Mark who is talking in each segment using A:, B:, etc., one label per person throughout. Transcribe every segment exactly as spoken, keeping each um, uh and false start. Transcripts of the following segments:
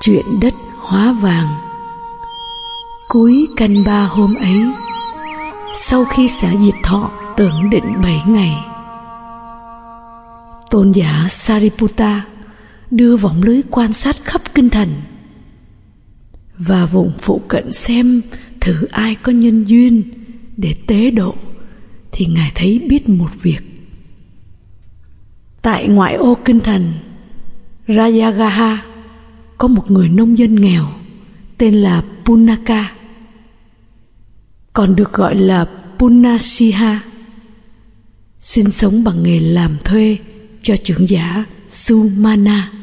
A: Chuyện đất hóa vàng. Cuối canh ba hôm ấy, sau khi xả diệt thọ tưởng định bảy ngày, tôn giả Sariputta đưa vòng lưới quan sát khắp kinh thành và vùng phụ cận xem thử ai có nhân duyên để tế độ, thì ngài thấy biết một việc. Tại ngoại ô kinh thành Rajagaha có một người nông dân nghèo tên là Punaka, còn được gọi là Punasiha, sinh sống bằng nghề làm thuê cho trưởng giả Sumana.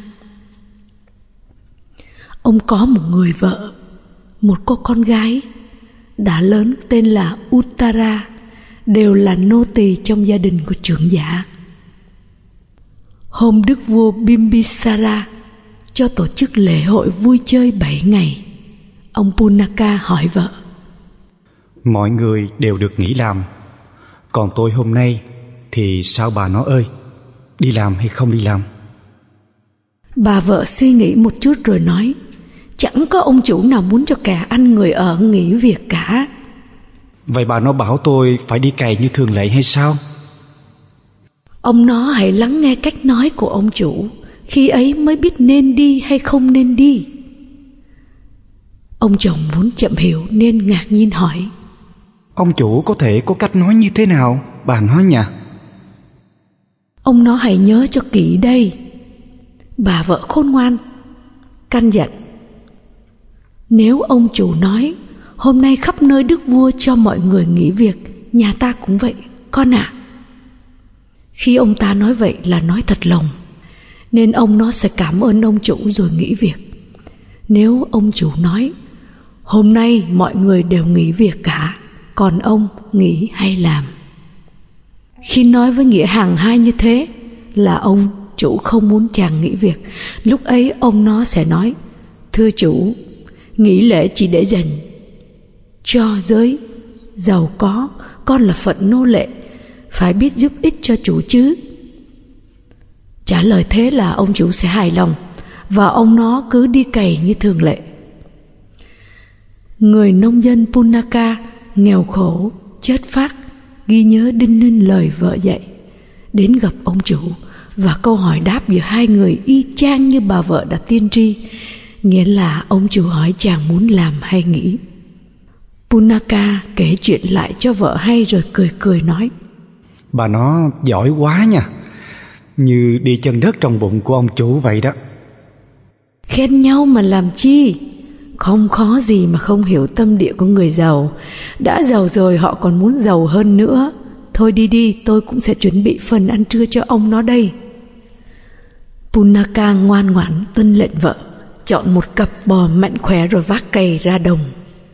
A: Ông có một người vợ, một cô con gái đã lớn tên là Uttara, đều là nô tỳ trong gia đình của trưởng giả. Hôm đức vua Bimbisara cho tổ chức lễ hội vui chơi bảy ngày, ông Punaka hỏi vợ:
B: Mọi người đều được nghỉ làm, còn tôi hôm nay thì sao bà nó ơi? Đi làm hay không đi làm?
A: Bà vợ suy nghĩ một chút rồi nói: Chẳng có ông chủ nào muốn cho cả ăn người ở nghỉ việc cả.
B: Vậy bà nó bảo tôi phải đi cày như thường lệ hay sao?
A: Ông nó hãy lắng nghe cách nói của ông chủ, khi ấy mới biết nên đi hay không nên đi. Ông chồng vốn chậm hiểu nên ngạc nhiên hỏi:
B: Ông chủ có thể có cách nói như thế nào, bà nói nhỉ?
A: Ông nó hãy nhớ cho kỹ đây. Bà vợ khôn ngoan căn dặn: Nếu ông chủ nói hôm nay khắp nơi đức vua cho mọi người nghỉ việc, nhà ta cũng vậy, con ạ. À. Khi ông ta nói vậy là nói thật lòng, nên ông nó sẽ cảm ơn ông chủ rồi nghỉ việc. Nếu ông chủ nói hôm nay mọi người đều nghỉ việc cả, còn ông nghỉ hay làm? Khi nói với nghĩa hàng hai như thế là ông chủ không muốn chàng nghỉ việc. Lúc ấy ông nó sẽ nói: Thưa chủ, nghỉ lễ chỉ để dành cho giới giàu có, con là phận nô lệ, phải biết giúp ích cho chủ chứ. Trả lời thế là ông chủ sẽ hài lòng, và ông nó cứ đi cày như thường lệ. Người nông dân Punaka nghèo khổ, chất phác, ghi nhớ đinh ninh lời vợ dạy, đến gặp ông chủ, và câu hỏi đáp giữa hai người y chang như bà vợ đã tiên tri, nghĩa là ông chủ hỏi chàng muốn làm hay nghỉ. Punaka kể chuyện lại cho vợ hay rồi cười cười nói:
B: Bà nó giỏi quá nha, như đi chân đất trong bụng của ông chủ vậy đó.
A: Khen nhau mà làm chi, không khó gì mà không hiểu tâm địa của người giàu. Đã giàu rồi họ còn muốn giàu hơn nữa. Thôi đi đi, tôi cũng sẽ chuẩn bị phần ăn trưa cho ông nó đây. Punaka ngoan ngoãn tuân lệnh vợ, chọn một cặp bò mạnh khỏe rồi vác cày ra đồng.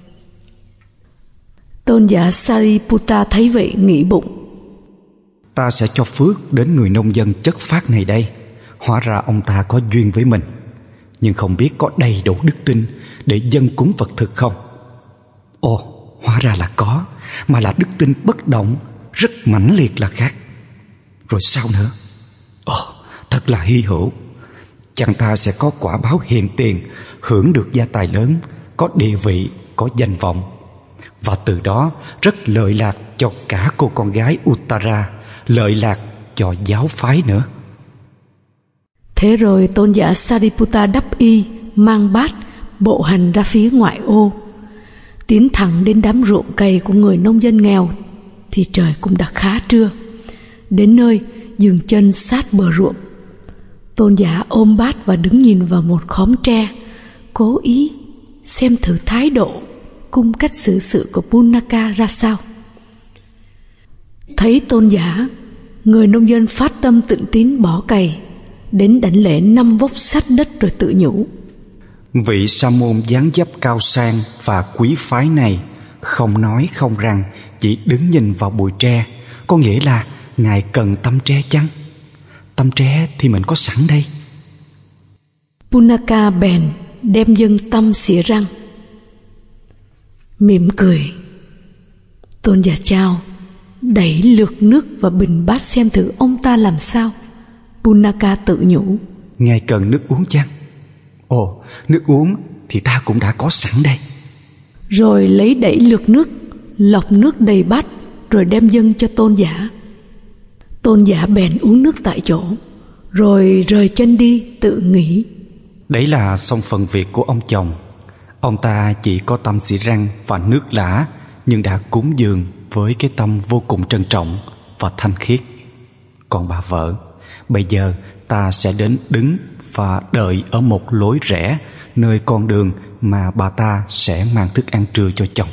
A: Tôn giả Sariputta thấy vậy nghĩ bụng:
B: Ta sẽ cho phước đến người nông dân chất phác này đây. Hóa ra ông ta có duyên với mình, nhưng không biết có đầy đủ đức tin để dâng cúng vật thực không. Ồ, hóa ra là có, mà là đức tin bất động, rất mãnh liệt là khác. Rồi sao nữa? Ồ, thật là hy hữu. Chàng ta sẽ có quả báo hiền tiền, hưởng được gia tài lớn, có địa vị, có danh vọng, và từ đó rất lợi lạc cho cả cô con gái Uttara, lợi lạc cho giáo phái nữa.
A: Thế rồi tôn giả Sariputta đắp y, mang bát, bộ hành ra phía ngoại ô, tiến thẳng đến đám ruộng cày của người nông dân nghèo. Thì trời cũng đã khá trưa. Đến nơi dừng chân sát bờ ruộng, tôn giả ôm bát và đứng nhìn vào một khóm tre, cố ý xem thử thái độ, cung cách xử sự của Punaka ra sao. Thấy tôn giả, người nông dân phát tâm tịnh tín bỏ cày, đến đảnh lễ năm vốc sắt đất rồi tự nhủ:
B: Vị sa môn dáng dấp cao sang và quý phái này không nói không rằng, chỉ đứng nhìn vào bụi tre, có nghĩa là ngài cần tăm tre chăng? Tăm tre thì mình có sẵn đây.
A: Punaka bèn đem dâng tăm xỉa răng, mỉm cười. Tôn giả chào, đẩy lược nước vào bình bát xem thử ông ta làm sao. Punaka tự nhủ:
B: Ngài cần nước uống chăng? Ồ, nước uống thì ta cũng đã có sẵn đây.
A: Rồi lấy đẩy lược nước, lọc nước đầy bát, rồi đem dâng cho tôn giả. Tôn giả bèn uống nước tại chỗ, rồi rời chân đi tự nghỉ.
B: Đấy là xong phần việc của ông chồng. Ông ta chỉ có tâm xì răng và nước lã, nhưng đã cúng dường với cái tâm vô cùng trân trọng và thanh khiết. Còn bà vợ, bây giờ ta sẽ đến đứng và đợi ở một lối rẽ, nơi con đường mà bà ta sẽ mang thức ăn trưa cho chồng.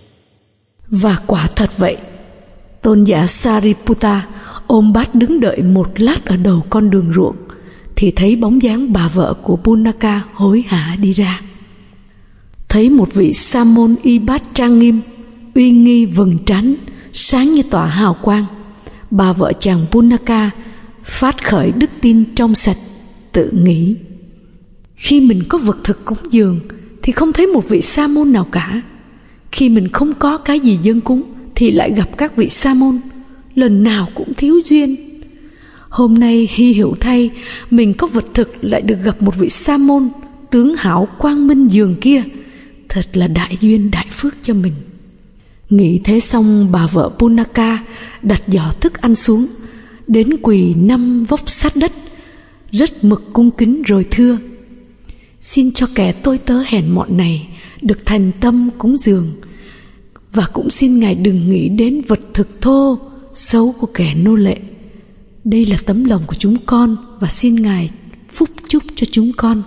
A: Và quả thật vậy. Tôn giả Sariputta ôm bát đứng đợi một lát ở đầu con đường ruộng, thì thấy bóng dáng bà vợ của Punaka hối hả đi ra. Thấy một vị sa môn y bát trang nghiêm, uy nghi vầng trán, sáng như tỏa hào quang, bà vợ chàng Punaka phát khởi đức tin trong sạch, tự nghĩ: khi mình có vật thực cúng dường thì không thấy một vị sa môn nào cả. Khi mình không có cái gì dâng cúng thì lại gặp các vị sa môn, lần nào cũng thiếu duyên. Hôm nay hy hữu thay, mình có vật thực lại được gặp một vị sa môn tướng hảo quang minh dường kia, thật là đại duyên đại phước cho mình. Nghĩ thế xong, bà vợ Punaka đặt giỏ thức ăn xuống, đến quỳ năm vóc sát đất, rất mực cung kính rồi thưa: xin cho kẻ tôi tớ hèn mọn này được thành tâm cúng dường, và cũng xin ngài đừng nghĩ đến vật thực thô xấu của kẻ nô lệ. Đây là tấm lòng của chúng con, và xin ngài phúc chúc cho chúng con.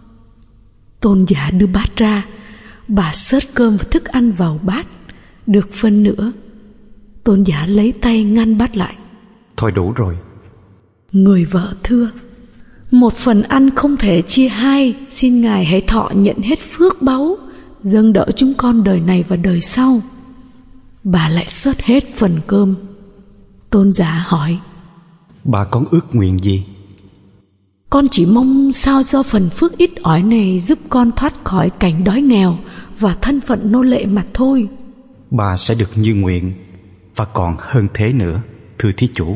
A: Tôn giả đưa bát ra, bà xớt cơm và thức ăn vào bát, được phân nửa. Tôn giả lấy tay ngăn bát lại:
B: thôi đủ rồi.
A: Người vợ thưa: một phần ăn không thể chia hai, xin ngài hãy thọ nhận hết phước báu, dâng đỡ chúng con đời này và đời sau. Bà lại xớt hết phần cơm. Tôn giả hỏi:
B: bà có ước nguyện gì?
A: Con chỉ mong sao do phần phước ít ỏi này giúp con thoát khỏi cảnh đói nghèo và thân phận nô lệ mà thôi.
B: Bà sẽ được như nguyện, và còn hơn thế nữa, thưa thí chủ.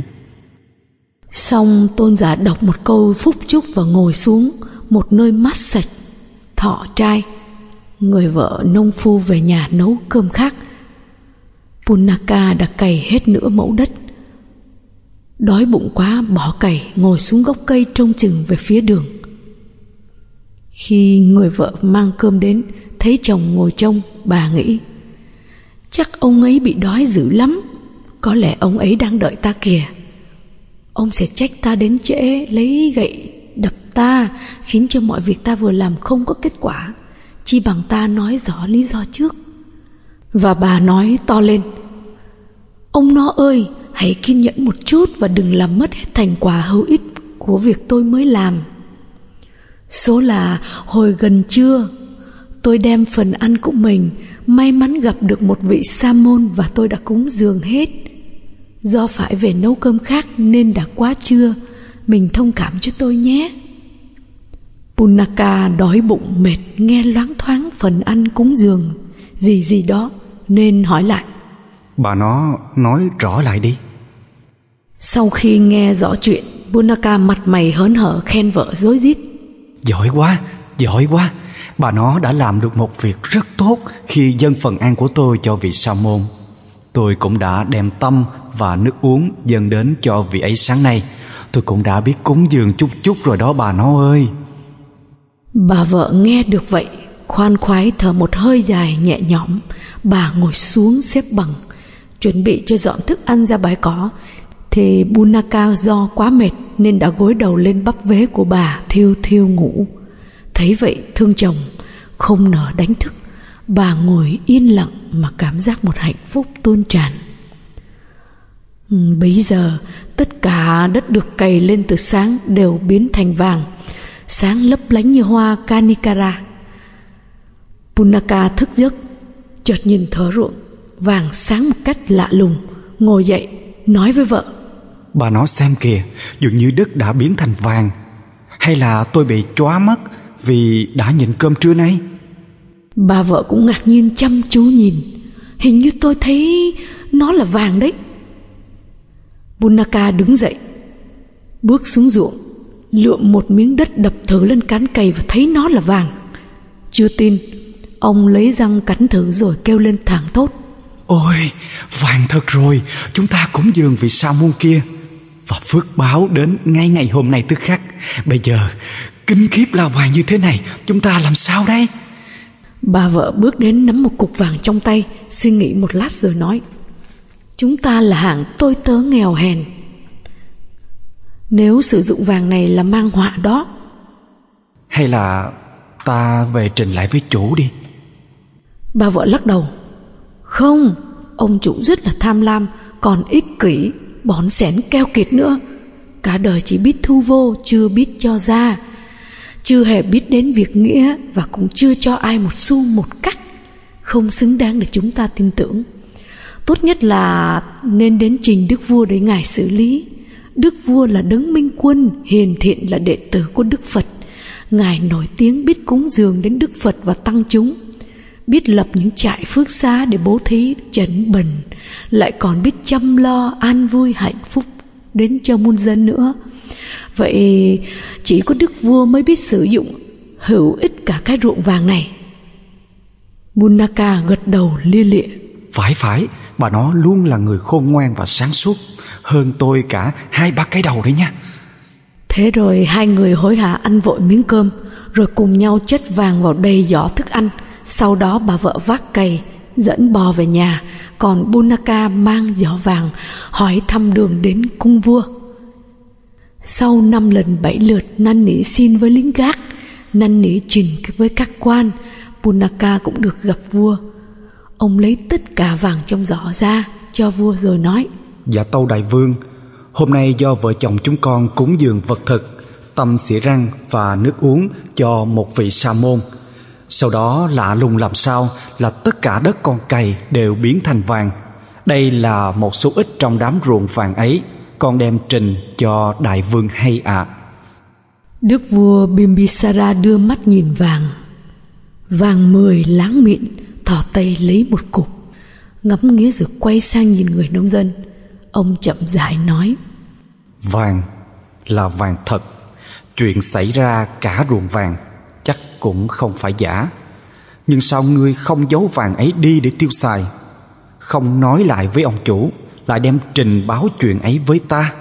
A: Xong tôn giả đọc một câu phúc chúc và ngồi xuống một nơi mát sạch, thọ trai. Người vợ nông phu về nhà nấu cơm khác. Punaka đã cày hết nửa mẫu đất. Đói bụng quá bỏ cày, ngồi xuống gốc cây trông chừng về phía đường. Khi người vợ mang cơm đến, thấy chồng ngồi trông, bà nghĩ: chắc ông ấy bị đói dữ lắm, có lẽ ông ấy đang đợi ta kìa. Ông sẽ trách ta đến trễ, lấy gậy đập ta, khiến cho mọi việc ta vừa làm không có kết quả. Chi bằng ta nói rõ lý do trước. Và bà nói to lên: ông nó ơi, hãy kiên nhẫn một chút và đừng làm mất hết thành quả hữu ích của việc tôi mới làm. Số là hồi gần trưa, tôi đem phần ăn của mình, may mắn gặp được một vị sa môn và tôi đã cúng dường hết. Do phải về nấu cơm khác nên đã quá trưa, mình thông cảm cho tôi nhé. Punaka đói bụng mệt, nghe loáng thoáng phần ăn cúng dường gì gì đó nên hỏi lại:
B: bà nó nói rõ lại đi.
A: Sau khi nghe rõ chuyện, Punaka mặt mày hớn hở khen vợ rối rít:
B: giỏi quá, giỏi quá. Bà nó đã làm được một việc rất tốt khi dâng phần ăn của tôi cho vị sa môn. Tôi cũng đã đem tâm và nước uống dâng đến cho vị ấy sáng nay. Tôi cũng đã biết cúng dường chút chút rồi đó bà nó ơi.
A: Bà vợ nghe được vậy, khoan khoái thở một hơi dài nhẹ nhõm. Bà ngồi xuống xếp bằng, chuẩn bị cho dọn thức ăn ra bãi cỏ. Thì Punaka do quá mệt nên đã gối đầu lên bắp vế của bà, thiêu thiêu ngủ. Thấy vậy thương chồng, không nỡ đánh thức. Bà ngồi yên lặng mà cảm giác một hạnh phúc tuôn tràn. Bấy giờ tất cả đất được cày lên từ sáng đều biến thành vàng, sáng lấp lánh như hoa Kanikara. Punaka thức giấc, chợt nhìn thớ ruộng vàng sáng một cách lạ lùng, ngồi dậy nói với vợ:
B: bà nó xem kìa, dường như đất đã biến thành vàng. Hay là tôi bị chóa mất vì đã nhìn cơm trưa nay?
A: Bà vợ cũng ngạc nhiên chăm chú nhìn: hình như tôi thấy nó là vàng đấy. Punaka đứng dậy, bước xuống ruộng, lượm một miếng đất đập thử lên cán cày và thấy nó là vàng. Chưa tin, ông lấy răng cắn thử rồi kêu lên thảng thốt:
B: Ôi, vàng thật rồi, chúng ta cúng dường vị sa môn kia, và phước báo đến ngay ngày hôm nay tức khắc. Bây giờ, kinh khiếp là vàng như thế này, chúng ta làm sao đây?
A: Bà vợ bước đến nắm một cục vàng trong tay, suy nghĩ một lát rồi nói: Chúng ta là hạng tôi tớ nghèo hèn, nếu sử dụng vàng này là mang họa đó.
B: Hay là ta về trình lại với chủ đi.
A: Bà vợ lắc đầu: Không, ông chủ rất là tham lam, còn ích kỷ, bón xén keo kiệt nữa. Cả đời chỉ biết thu vô, chưa biết cho ra, chưa hề biết đến việc nghĩa, và cũng chưa cho ai một xu một cắc, không xứng đáng để chúng ta tin tưởng. Tốt nhất là nên đến trình đức vua để ngài xử lý. Đức vua là đấng minh quân, hiền thiện, là đệ tử của Đức Phật. Ngài nổi tiếng biết cúng dường đến Đức Phật và tăng chúng, biết lập những trại phước xá để bố thí trấn bần, lại còn biết chăm lo an vui hạnh phúc đến cho muôn dân nữa. Vậy chỉ có Đức vua mới biết sử dụng hữu ích cả cái ruộng vàng này. Punaka gật đầu lia lịa:
B: Phải phải, bà nó luôn là người khôn ngoan và sáng suốt, hơn tôi cả hai ba cái đầu đấy nha.
A: Thế rồi hai người hối hả ăn vội miếng cơm, rồi cùng nhau chất vàng vào đầy giỏ thức ăn. Sau đó bà vợ vác cày dẫn bò về nhà, còn Punaka mang giỏ vàng hỏi thăm đường đến cung vua. Sau năm lần bảy lượt năn nỉ xin với lính gác, năn nỉ trình với các quan, Punaka cũng được gặp vua. Ông lấy tất cả vàng trong giỏ ra cho vua rồi nói:
B: Dạ tâu đại vương, hôm nay do vợ chồng chúng con cúng dường vật thực, tăm xỉa răng và nước uống cho một vị sa môn. Sau đó lạ lùng làm sao là tất cả đất con cày đều biến thành vàng. Đây là một số ít trong đám ruộng vàng ấy, con đem trình cho đại vương hay ạ. À.
A: Đức vua Bimbisara đưa mắt nhìn vàng. Vàng mười láng mịn, thò tay lấy một cục, ngắm nghía rồi quay sang nhìn người nông dân. Ông chậm rãi nói:
B: Vàng là vàng thật, chuyện xảy ra cả ruộng vàng chắc cũng không phải giả. Nhưng sao ngươi không giấu vàng ấy đi để tiêu xài, không nói lại với ông chủ, lại đem trình báo chuyện ấy với ta?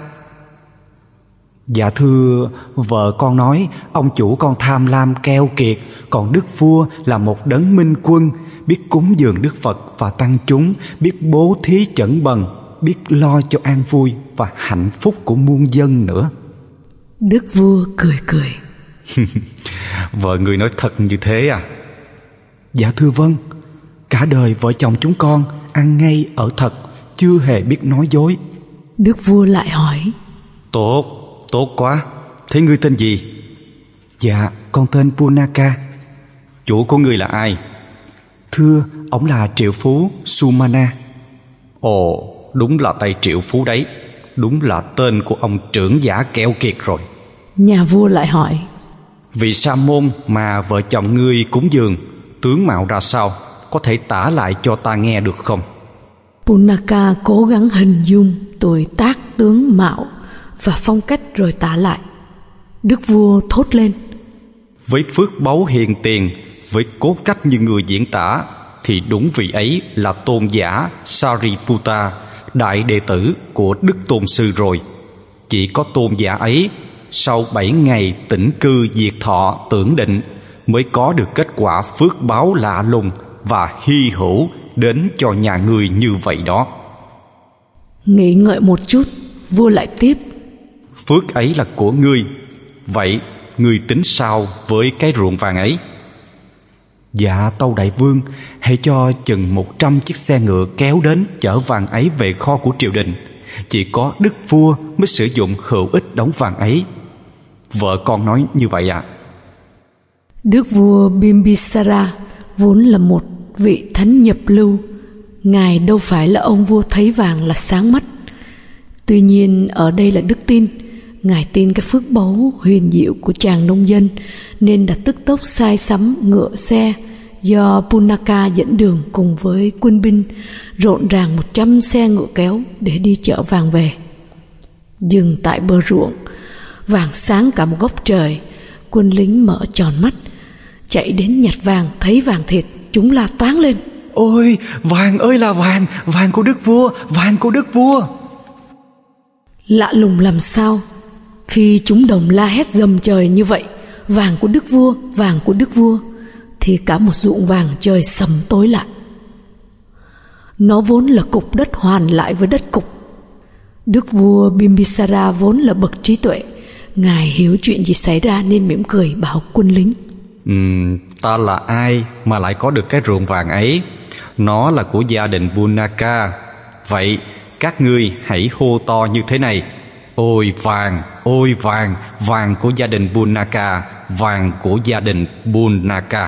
B: Dạ thưa, vợ con nói ông chủ con tham lam keo kiệt, còn đức vua là một đấng minh quân, biết cúng dường Đức Phật và tăng chúng, biết bố thí chẩn bần, biết lo cho an vui và hạnh phúc của muôn dân nữa.
A: Đức vua cười cười:
B: Vợ người nói thật như thế à? Dạ thưa vâng, cả đời vợ chồng chúng con ăn ngay ở thật, chưa hề biết nói dối.
A: Đức vua lại hỏi:
B: Tốt, tốt quá. Thế ngươi tên gì? Dạ, con tên Punaka. Chủ của ngươi là ai? Thưa, ông là triệu phú Sumana. Ồ, đúng là tay triệu phú đấy. Đúng là tên của ông trưởng giả keo kiệt rồi.
A: Nhà vua lại hỏi:
B: Vị sa môn mà vợ chồng ngươi cúng dường, tướng mạo ra sao? Có thể tả lại cho ta nghe được không?
A: Punaka cố gắng hình dung tuổi tác, tướng mạo và phong cách rồi tả lại. Đức vua thốt lên:
B: Với phước báu hiền tiền, với cốt cách như người diễn tả, thì đúng vị ấy là tôn giả Sariputta, đại đệ tử của Đức Tôn Sư rồi. Chỉ có tôn giả ấy, sau bảy ngày tĩnh cư diệt thọ tưởng định, mới có được kết quả phước báo lạ lùng và hy hữu đến cho nhà ngươi như vậy đó.
A: Nghĩ ngợi một chút, vua lại tiếp:
B: Phước ấy là của ngươi, vậy ngươi tính sao với cái ruộng vàng ấy? Dạ tâu đại vương, hãy cho chừng một trăm chiếc xe ngựa kéo đến chở vàng ấy về kho của triều đình. Chỉ có đức vua mới sử dụng hữu ích đống vàng ấy. Vợ con nói như vậy ạ. À?
A: Đức vua Bimbisara vốn là một vị thánh nhập lưu. Ngài đâu phải là ông vua thấy vàng là sáng mắt. Tuy nhiên ở đây là đức tin. Ngài tin cái phước báu huyền diệu của chàng nông dân, nên đã tức tốc sai sắm ngựa xe do Punaka dẫn đường cùng với quân binh, rộn ràng một trăm xe ngựa kéo để đi chở vàng về. Dừng tại bờ ruộng, Vàng sáng cả một góc trời. Quân lính mở tròn mắt, chạy đến nhặt vàng. Thấy vàng thiệt, chúng la toáng lên:
B: Ôi, vàng ơi là vàng, vàng của đức vua, vàng của đức vua.
A: Lạ lùng làm sao, khi chúng đồng la hét dầm trời như vậy, vàng của đức vua, vàng của đức vua, thì cả một ruộng vàng trời sầm tối lại. Nó vốn là cục đất hoàn lại với đất cục. Đức vua Bimbisara vốn là bậc trí tuệ. Ngài hiểu chuyện gì xảy ra nên mỉm cười bảo quân lính:
B: uhm, Ta là ai mà lại có được cái ruộng vàng ấy? Nó là của gia đình Punaka. Vậy các ngươi hãy hô to như thế này: Ôi vàng, ôi vàng, vàng của gia đình Punaka, vàng của gia đình Punaka.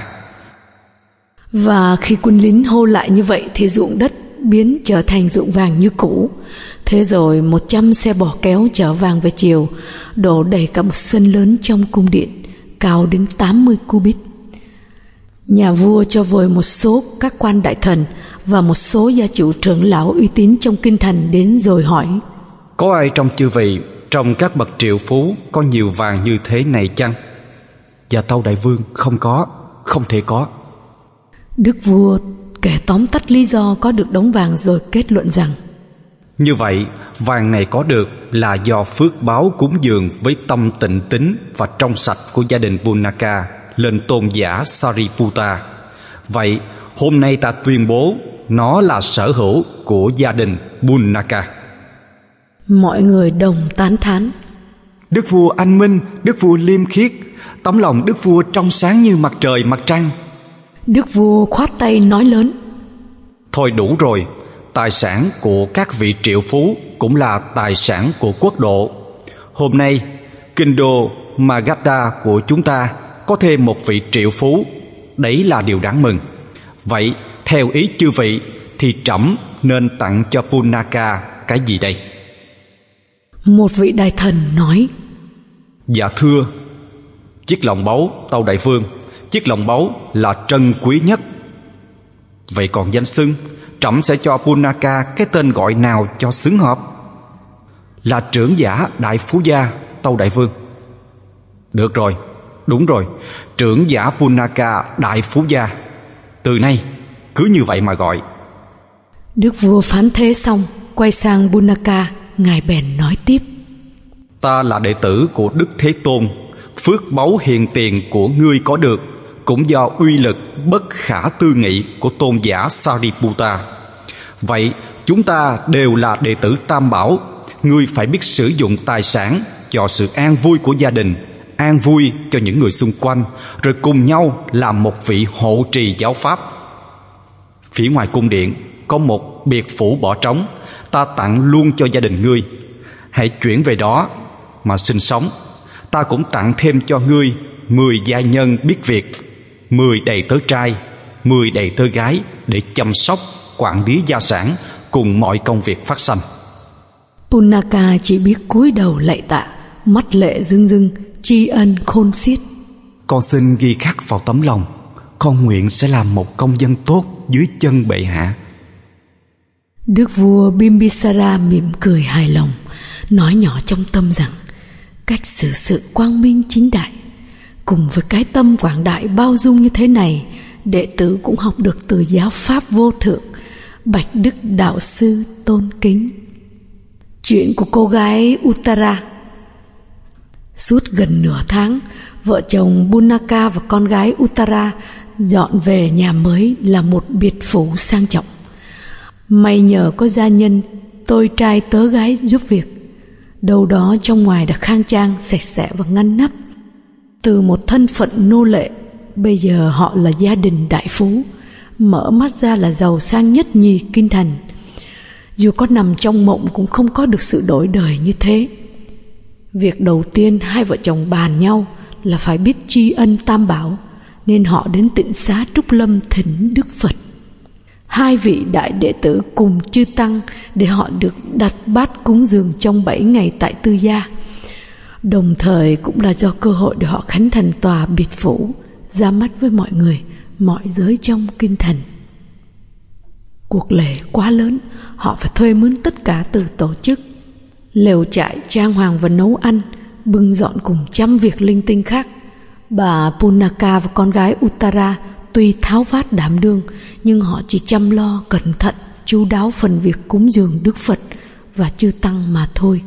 A: Và khi quân lính hô lại như vậy thì ruộng đất biến trở thành ruộng vàng như cũ. Thế rồi một trăm xe bò kéo chở vàng về chiều, đổ đầy cả một sân lớn trong cung điện, cao đến tám mươi cubit. Nhà vua cho vội một số các quan đại thần và một số gia chủ trưởng lão uy tín trong kinh thành đến rồi hỏi:
B: Có ai trong chư vị, trong các bậc triệu phú, có nhiều vàng như thế này chăng? Và tâu đại vương: Không có, không thể có.
A: Đức vua kể tóm tắt lý do có được đống vàng rồi kết luận rằng:
B: Như vậy, vàng này có được là do phước báo cúng dường với tâm tịnh tín và trong sạch của gia đình Punaka lên tôn giả Sariputta. Vậy, hôm nay ta tuyên bố nó là sở hữu của gia đình Punaka.
A: Mọi người đồng tán thán:
B: Đức vua anh minh, đức vua liêm khiết, tấm lòng đức vua trong sáng như mặt trời mặt trăng.
A: Đức vua khoát tay nói lớn:
B: Thôi đủ rồi, tài sản của các vị triệu phú cũng là tài sản của quốc độ. Hôm nay, kinh đô Magadha của chúng ta có thêm một vị triệu phú. Đấy là điều đáng mừng. Vậy, theo ý chư vị, thì trẫm nên tặng cho Punaka cái gì đây?
A: Một vị đại thần nói:
B: Dạ thưa, chiếc lòng báu, tâu đại vương, chiếc lòng báu là trân quý nhất. Vậy còn danh xưng, trẫm sẽ cho Punaka cái tên gọi nào cho xứng hợp? Là trưởng giả đại phú gia, tâu đại vương. Được rồi, đúng rồi, trưởng giả Punaka đại phú gia. Từ nay cứ như vậy mà gọi.
A: Đức vua phán thế xong, quay sang Punaka, ngài bèn nói tiếp:
B: Ta là đệ tử của Đức Thế Tôn. Phước báu hiền tiền của ngươi có được cũng do uy lực bất khả tư nghị của tôn giả Sariputta. Vậy chúng ta đều là đệ tử Tam Bảo. Ngươi phải biết sử dụng tài sản cho sự an vui của gia đình, an vui cho những người xung quanh, rồi cùng nhau làm một vị hộ trì giáo pháp. Phía ngoài cung điện có một biệt phủ bỏ trống, ta tặng luôn cho gia đình ngươi. Hãy chuyển về đó mà sinh sống. Ta cũng tặng thêm cho ngươi mười gia nhân biết việc, mười đầy tớ trai, mười đầy tớ gái để chăm sóc, quản lý gia sản cùng mọi công việc phát sanh.
A: Punaka chỉ biết cúi đầu lạy tạ, mắt lệ rưng rưng, tri ân khôn xiết.
B: Con xin ghi khắc vào tấm lòng, con nguyện sẽ làm một công dân tốt dưới chân bệ hạ.
A: Đức vua Bimbisara mỉm cười hài lòng, nói nhỏ trong tâm rằng cách xử sự quang minh chính đại, cùng với cái tâm quảng đại bao dung như thế này, đệ tử cũng học được từ giáo pháp vô thượng. Bạch đức đạo sư tôn kính. Chuyện của cô gái Uttara. Suốt gần nửa tháng, vợ chồng Punaka và con gái Uttara dọn về nhà mới là một biệt phủ sang trọng. May nhờ có gia nhân, tôi trai tớ gái giúp việc, đâu đó trong ngoài đã khang trang, sạch sẽ và ngăn nắp. Từ một thân phận nô lệ, bây giờ họ là gia đình đại phú, mở mắt ra là giàu sang nhất nhì kinh thành. Dù có nằm trong mộng cũng không có được sự đổi đời như thế. Việc đầu tiên hai vợ chồng bàn nhau là phải biết tri ân Tam Bảo, nên họ đến tịnh xá Trúc Lâm thỉnh Đức Phật. Hai vị đại đệ tử cùng chư tăng để họ được đặt bát cúng dường trong bảy ngày tại tư gia. Đồng thời cũng là do cơ hội để họ khánh thành tòa biệt phủ, ra mắt với mọi người, mọi giới trong kinh thành. Cuộc lễ quá lớn, họ phải thuê mướn tất cả từ tổ chức, lều trại, trang hoàng và nấu ăn, bưng dọn cùng trăm việc linh tinh khác. Bà Punaka và con gái Uttara tuy tháo vát đảm đương, nhưng họ chỉ chăm lo cẩn thận chu đáo phần việc cúng dường Đức Phật và chư tăng mà thôi.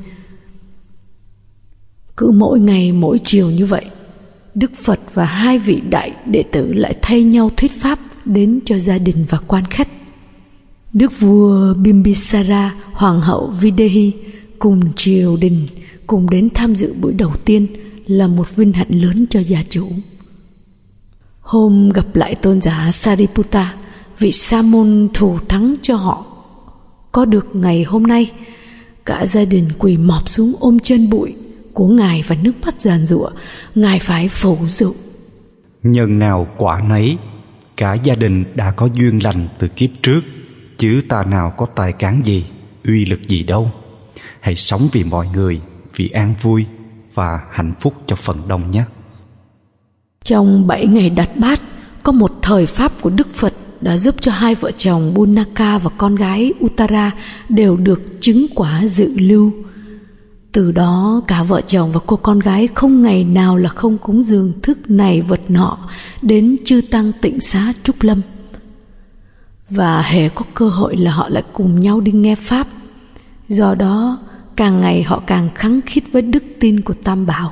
A: Cứ mỗi ngày mỗi chiều như vậy, Đức Phật và hai vị đại đệ tử lại thay nhau thuyết pháp đến cho gia đình và quan khách. Đức vua Bimbisara, hoàng hậu Videhi cùng triều đình cùng đến tham dự buổi đầu tiên, là một vinh hạnh lớn cho gia chủ. Hôm gặp lại tôn giả Sariputta, vị sa môn thù thắng cho họ có được ngày hôm nay, cả gia đình quỳ mọp xuống ôm chân bụi của ngài và nước mắt giàn giụa. Ngài phải phổ dụ:
B: nhân nào quả nấy, cả gia đình đã có duyên lành từ kiếp trước, chứ ta nào có tài cán gì, uy lực gì đâu. Hãy sống vì mọi người, vì an vui và hạnh phúc cho phần đông nhé.
A: Trong bảy ngày đặt bát, có một thời pháp của Đức Phật đã giúp cho hai vợ chồng Punaka và con gái Uttara đều được chứng quả dự lưu. Từ đó cả vợ chồng và cô con gái không ngày nào là không cúng dường thức này vật nọ đến chư tăng tịnh xá Trúc Lâm. Và hễ có cơ hội là họ lại cùng nhau đi nghe pháp. Do đó càng ngày họ càng khăng khít với đức tin của Tam Bảo.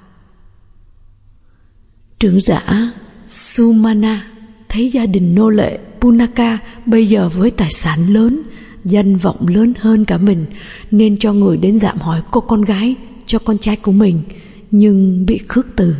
A: Trưởng giả Sumana thấy gia đình nô lệ Punaka bây giờ với tài sản lớn, danh vọng lớn hơn cả mình, nên cho người đến dạm hỏi cô con gái cho con trai của mình, nhưng bị khước từ.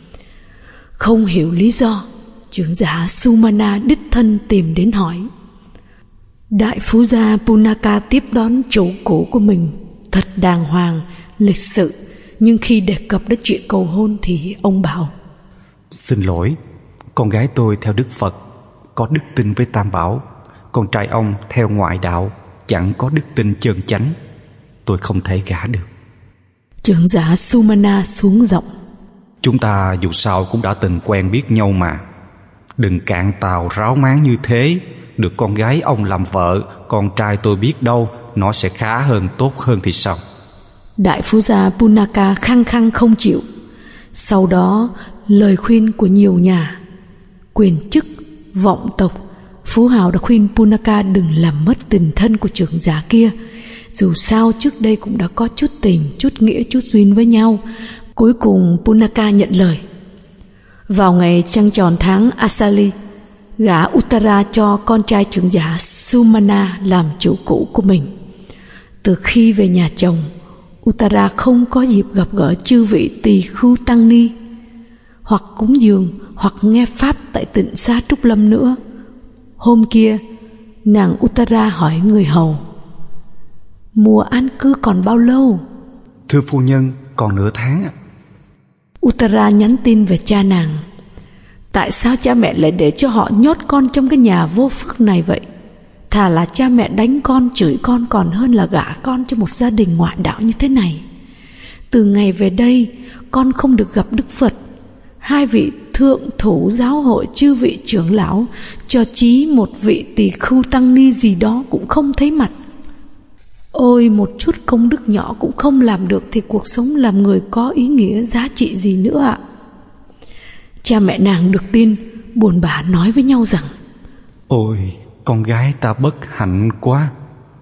A: Không hiểu lý do, trưởng giả Sumana đích thân tìm đến hỏi. Đại phú gia Punaka tiếp đón chủ cũ của mình thật đàng hoàng, lịch sự, nhưng khi đề cập đến chuyện cầu hôn thì ông bảo:
B: xin lỗi, con gái tôi theo Đức Phật, có đức tin với Tam Bảo. Con trai ông theo ngoại đạo, chẳng có đức tin chân chánh. Tôi không thể gả được.
A: Trưởng giả Sumana xuống giọng:
B: chúng ta dù sao cũng đã từng quen biết nhau mà. Đừng cạn tàu ráo máng như thế. Được con gái ông làm vợ, con trai tôi biết đâu nó sẽ khá hơn, tốt hơn thì sao?
A: Đại phú gia Punaka khăng khăng không chịu. Sau đó lời khuyên của nhiều nhà quyền chức, vọng tộc, phú hào đã khuyên Punaka đừng làm mất tình thân của trưởng giả kia. Dù sao trước đây cũng đã có chút tình, chút nghĩa, chút duyên với nhau. Cuối cùng Punaka nhận lời. Vào ngày trăng tròn tháng Asali, gả Uttara cho con trai trưởng giả Sumana làm chủ cũ của mình. Từ khi về nhà chồng, Uttara không có dịp gặp gỡ chư vị tỳ khưu tăng ni, hoặc cúng dường, hoặc nghe pháp tại tịnh xá Trúc Lâm nữa. Hôm kia, nàng Uttara hỏi người hầu: mùa an cư còn bao lâu?
B: Thưa phu nhân, còn nửa tháng ạ.
A: Uttara nhắn tin về cha nàng: tại sao cha mẹ lại để cho họ nhốt con trong cái nhà vô phước này vậy? Thà là cha mẹ đánh con, chửi con còn hơn là gả con cho một gia đình ngoại đạo như thế này. Từ ngày về đây, con không được gặp Đức Phật, hai vị thượng thủ giáo hội, chư vị trưởng lão, cho chí một vị tỳ khưu tăng ni gì đó cũng không thấy mặt. Ôi, một chút công đức nhỏ cũng không làm được thì cuộc sống làm người có ý nghĩa giá trị gì nữa ạ? Cha mẹ nàng được tin, buồn bã nói với nhau rằng:
B: ôi, con gái ta bất hạnh quá.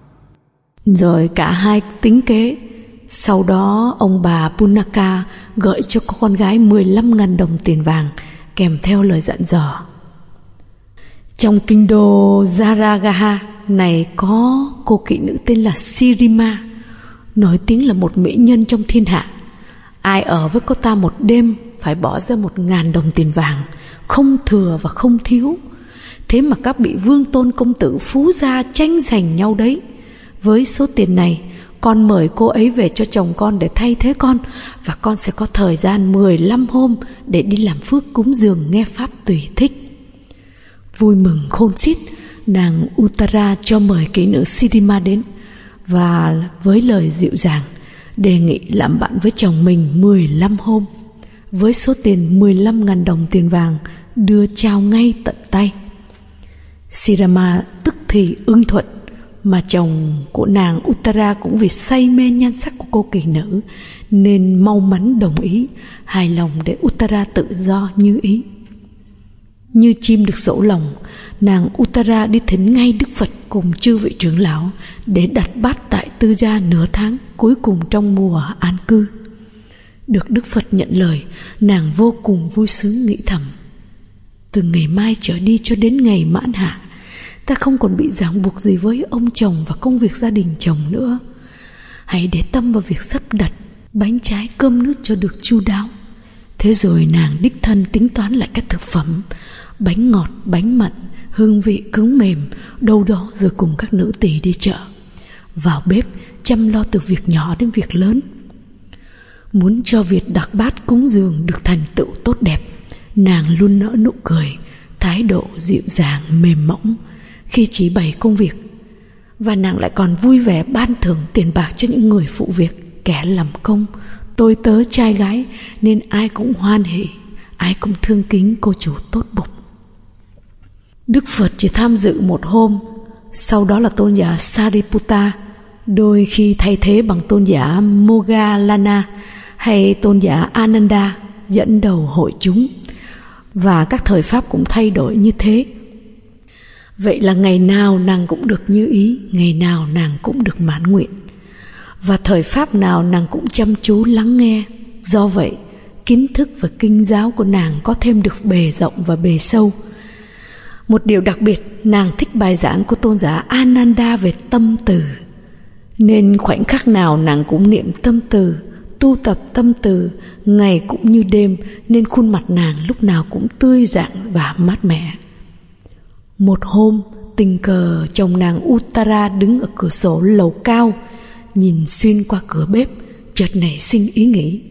A: Rồi cả hai tính kế. Sau đó ông bà Punaka gợi cho con gái mười lăm nghìn đồng tiền vàng, kèm theo lời dặn dò. Trong kinh đô Jaragaha này có cô kỵ nữ tên là Sirima, nổi tiếng là một mỹ nhân trong thiên hạ. Ai ở với cô ta một đêm phải bỏ ra một ngàn đồng tiền vàng, không thừa và không thiếu. Thế mà các vị vương tôn công tử phú gia tranh giành nhau đấy. Với số tiền này, con mời cô ấy về cho chồng con để thay thế con, và con sẽ có thời gian mười lăm hôm để đi làm phước cúng dường nghe pháp tùy thích. Vui mừng khôn xiết, nàng Uttara cho mời kỹ nữ Sirima đến, và với lời dịu dàng đề nghị làm bạn với chồng mình mười lăm hôm, với số tiền mười lăm nghìn đồng tiền vàng đưa trao ngay tận tay. Sirima tức thì ưng thuận, mà chồng của nàng Uttara cũng vì say mê nhan sắc của cô kỳ nữ nên mau mắn đồng ý, hài lòng để Uttara tự do như ý. Như chim được sổ lòng, nàng Uttara đi thỉnh ngay Đức Phật cùng chư vị trưởng lão để đặt bát tại tư gia nửa tháng cuối cùng trong mùa an cư. Được Đức Phật nhận lời, nàng vô cùng vui sướng nghĩ thầm: từ ngày mai trở đi cho đến ngày mãn hạ, ta không còn bị ràng buộc gì với ông chồng và công việc gia đình chồng nữa. Hãy để tâm vào việc sắp đặt bánh trái cơm nước cho được chu đáo. Thế rồi nàng đích thân tính toán lại các thực phẩm, bánh ngọt, bánh mặn, hương vị cứng mềm, đâu đó, rồi cùng các nữ tỳ đi chợ, vào bếp chăm lo từ việc nhỏ đến việc lớn. Muốn cho việc đặt bát cúng dường được thành tựu tốt đẹp, nàng luôn nở nụ cười, thái độ dịu dàng mềm mỏng khi chỉ bày công việc. Và nàng lại còn vui vẻ ban thưởng tiền bạc cho những người phụ việc, kẻ làm công, tôi tớ trai gái, nên ai cũng hoan hỉ, ai cũng thương kính cô chủ tốt bụng. Đức Phật chỉ tham dự một hôm, sau đó là tôn giả Sariputta, đôi khi thay thế bằng tôn giả Moggallana hay tôn giả Ananda dẫn đầu hội chúng, và các thời pháp cũng thay đổi như thế. Vậy là ngày nào nàng cũng được như ý, ngày nào nàng cũng được mãn nguyện, và thời pháp nào nàng cũng chăm chú lắng nghe. Do vậy, kiến thức và kinh giáo của nàng có thêm được bề rộng và bề sâu. Một điều đặc biệt, nàng thích bài giảng của tôn giả Ananda về tâm từ, nên khoảnh khắc nào nàng cũng niệm tâm từ, tu tập tâm từ, ngày cũng như đêm, nên khuôn mặt nàng lúc nào cũng tươi rạng và mát mẻ. Một hôm, tình cờ chồng nàng Uttara đứng ở cửa sổ lầu cao, nhìn xuyên qua cửa bếp, chợt nảy sinh ý nghĩ: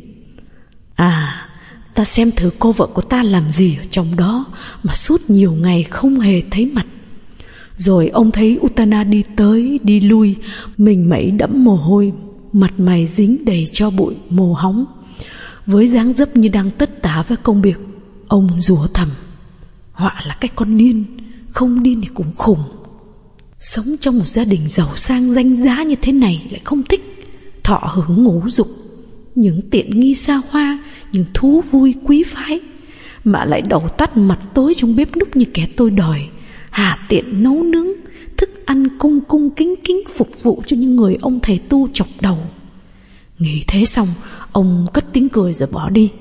A: à, ta xem thử cô vợ của ta làm gì ở trong đó mà suốt nhiều ngày không hề thấy mặt. Rồi ông thấy Uttara đi tới đi lui, mình mẩy đẫm mồ hôi, mặt mày dính đầy tro bụi mồ hóng, với dáng dấp như đang tất tả với công việc. Ông rủa thầm: họa là cái con điên, không điên thì cũng khùng. Sống trong một gia đình giàu sang danh giá như thế này lại không thích thọ hưởng ngũ dục, những tiện nghi xa hoa, những thú vui quý phái, mà lại đầu tắt mặt tối trong bếp núc như kẻ tôi đòi, hà tiện nấu nướng thức ăn cung cung kính kính phục vụ cho những người ông thầy tu chọc đầu. Nghĩ thế xong, ông cất tiếng cười rồi bỏ đi.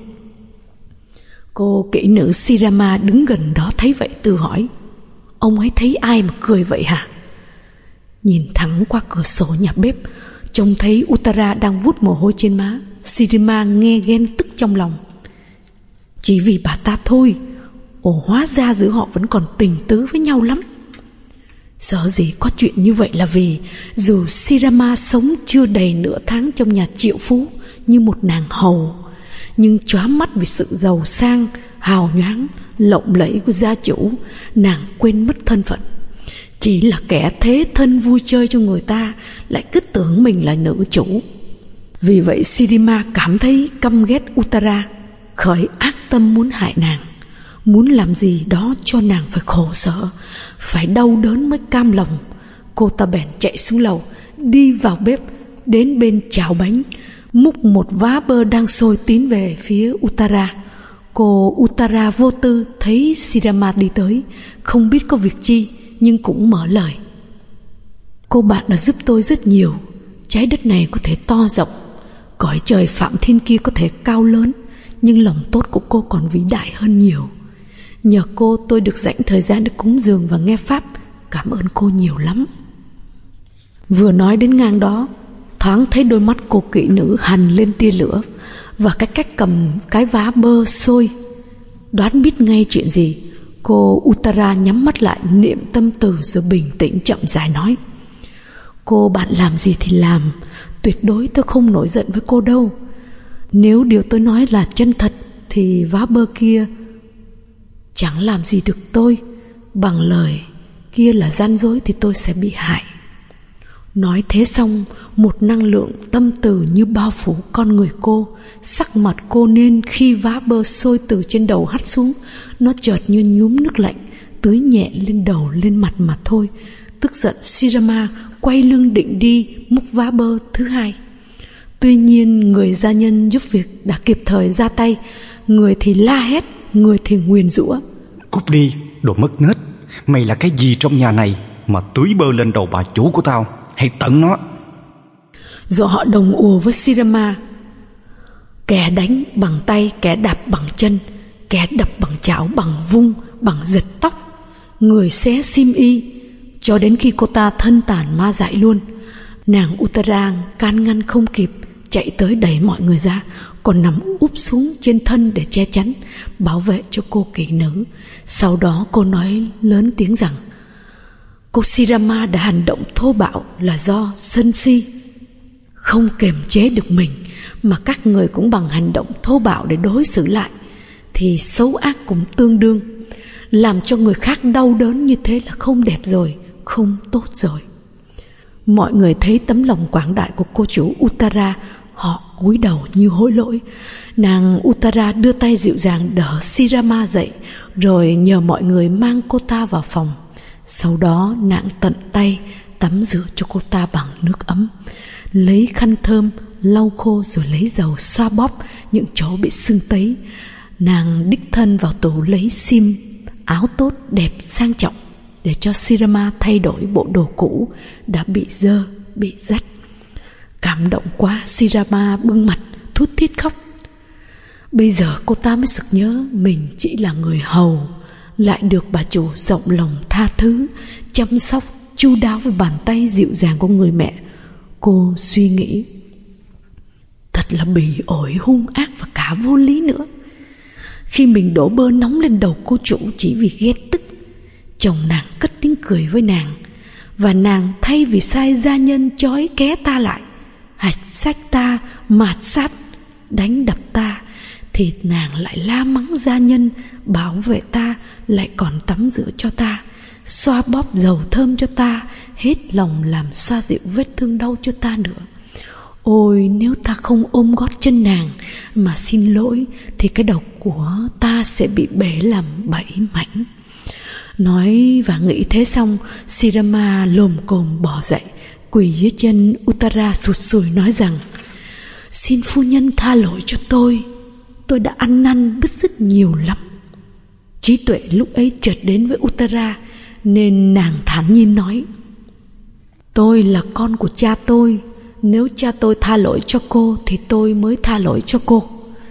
A: Cô kỹ nữ Sirama đứng gần đó thấy vậy tự hỏi: ông ấy thấy ai mà cười vậy hả? Nhìn thẳng qua cửa sổ nhà bếp, trông thấy Uttara đang vuốt mồ hôi trên má. Sirima nghe ghen tức trong lòng. Chỉ vì bà ta thôi, ồ, hóa ra giữa họ vẫn còn tình tứ với nhau lắm. Sợ gì có chuyện như vậy là vì dù Sirama sống chưa đầy nửa tháng trong nhà triệu phú như một nàng hầu, nhưng chóa mắt vì sự giàu sang, hào nhoáng, lộng lẫy của gia chủ, nàng quên mất thân phận. Chỉ là kẻ thế thân vui chơi cho người ta, lại cứ tưởng mình là nữ chủ. Vì vậy Sirima cảm thấy căm ghét Uttara, khởi ác tâm muốn hại nàng, muốn làm gì đó cho nàng phải khổ sở, phải đau đớn mới cam lòng. Cô ta bèn chạy xuống lầu, đi vào bếp, đến bên chảo bánh, múc một vá bơ đang sôi tiến về phía Uttara. Cô Uttara vô tư thấy Sirima đi tới, không biết có việc chi, nhưng cũng mở lời: cô bạn đã giúp tôi rất nhiều. Trái đất này có thể to rộng, cõi trời phạm thiên kia có thể cao lớn, nhưng lòng tốt của cô còn vĩ đại hơn nhiều. Nhờ cô tôi được rảnh thời gian để cúng dường và nghe pháp. Cảm ơn cô nhiều lắm. Vừa nói đến ngang đó, thoáng thấy đôi mắt cô kỹ nữ hằn lên tia lửa, và cái cách cầm cái vá bơ sôi. Đoán biết ngay chuyện gì, cô Uttara nhắm mắt lại niệm tâm từ rồi bình tĩnh chậm rãi nói: cô bạn làm gì thì làm, tuyệt đối tôi không nổi giận với cô đâu. Nếu điều tôi nói là chân thật thì vá bơ kia chẳng làm gì được tôi, bằng lời kia là gian dối thì tôi sẽ bị hại. Nói thế xong, một năng lượng tâm từ như bao phủ con người cô. Sắc mặt cô nên khi vá bơ sôi từ trên đầu hắt xuống, nó chợt như nhúm nước lạnh tưới nhẹ lên đầu lên mặt mà thôi. Tức giận Sirama quay lưng định đi múc vá bơ thứ hai. Tuy nhiên người gia nhân giúp việc đã kịp thời ra tay, người thì la hét, người thì nguyền rủa.
B: Cút đi, đồ mất nết, mày là cái gì trong nhà này mà tưới bơ lên đầu bà chủ của tao, hãy tận nó.
A: Rồi họ đồng ùa với Sirama, kẻ đánh bằng tay, kẻ đạp bằng chân, kẻ đập bằng chảo, bằng vung, bằng giật tóc, người xé xiêm y, cho đến khi cô ta thân tàn ma dại luôn. Nàng Uttara can ngăn không kịp, chạy tới đẩy mọi người ra, còn nằm úp xuống trên thân để che chắn, bảo vệ cho cô kỹ nữ. Sau đó cô nói lớn tiếng rằng cô Sirama đã hành động thô bạo là do sân si, không kiềm chế được mình, mà các người cũng bằng hành động thô bạo để đối xử lại, thì xấu ác cũng tương đương. Làm cho người khác đau đớn như thế là không đẹp rồi, không tốt rồi. Mọi người thấy tấm lòng quảng đại của cô chủ Uttara, họ cúi đầu như hối lỗi. Nàng Uttara đưa tay dịu dàng đỡ Sirama dậy, rồi nhờ mọi người mang cô ta vào phòng. Sau đó nàng tận tay tắm rửa cho cô ta bằng nước ấm, lấy khăn thơm lau khô, rồi lấy dầu xoa bóp những chỗ bị sưng tấy. Nàng đích thân vào tủ lấy xiêm áo tốt đẹp sang trọng để cho Sirama thay đổi bộ đồ cũ đã bị dơ, bị rách. Cảm động quá, Sirama bưng mặt thút thít khóc. Bây giờ cô ta mới sực nhớ mình chỉ là người hầu, lại được bà chủ rộng lòng tha thứ, chăm sóc chu đáo với bàn tay dịu dàng của người mẹ. Cô suy nghĩ, thật là bỉ ổi, hung ác và cả vô lý nữa. Khi mình đổ bơ nóng lên đầu cô chủ chỉ vì ghét tức, chồng nàng cất tiếng cười với nàng, và nàng thay vì sai gia nhân chói ké ta lại, hạch sách ta, mạt sát, đánh đập ta, thì nàng lại la mắng gia nhân, bảo vệ ta, lại còn tắm rửa cho ta, xoa bóp dầu thơm cho ta, hết lòng làm xoa dịu vết thương đau cho ta nữa. Ôi, nếu ta không ôm gót chân nàng mà xin lỗi, thì cái đầu của ta sẽ bị bể làm bảy mảnh. Nói và nghĩ thế xong, Sirama lồm cồm bò dậy, quỳ dưới chân Uttara sụt sùi nói rằng: xin phu nhân tha lỗi cho tôi, tôi đã ăn năn bứt rứt nhiều lắm. Trí tuệ lúc ấy chợt đến với Uttara, nên nàng thản nhiên nói: tôi là con của cha tôi, nếu cha tôi tha lỗi cho cô thì tôi mới tha lỗi cho cô.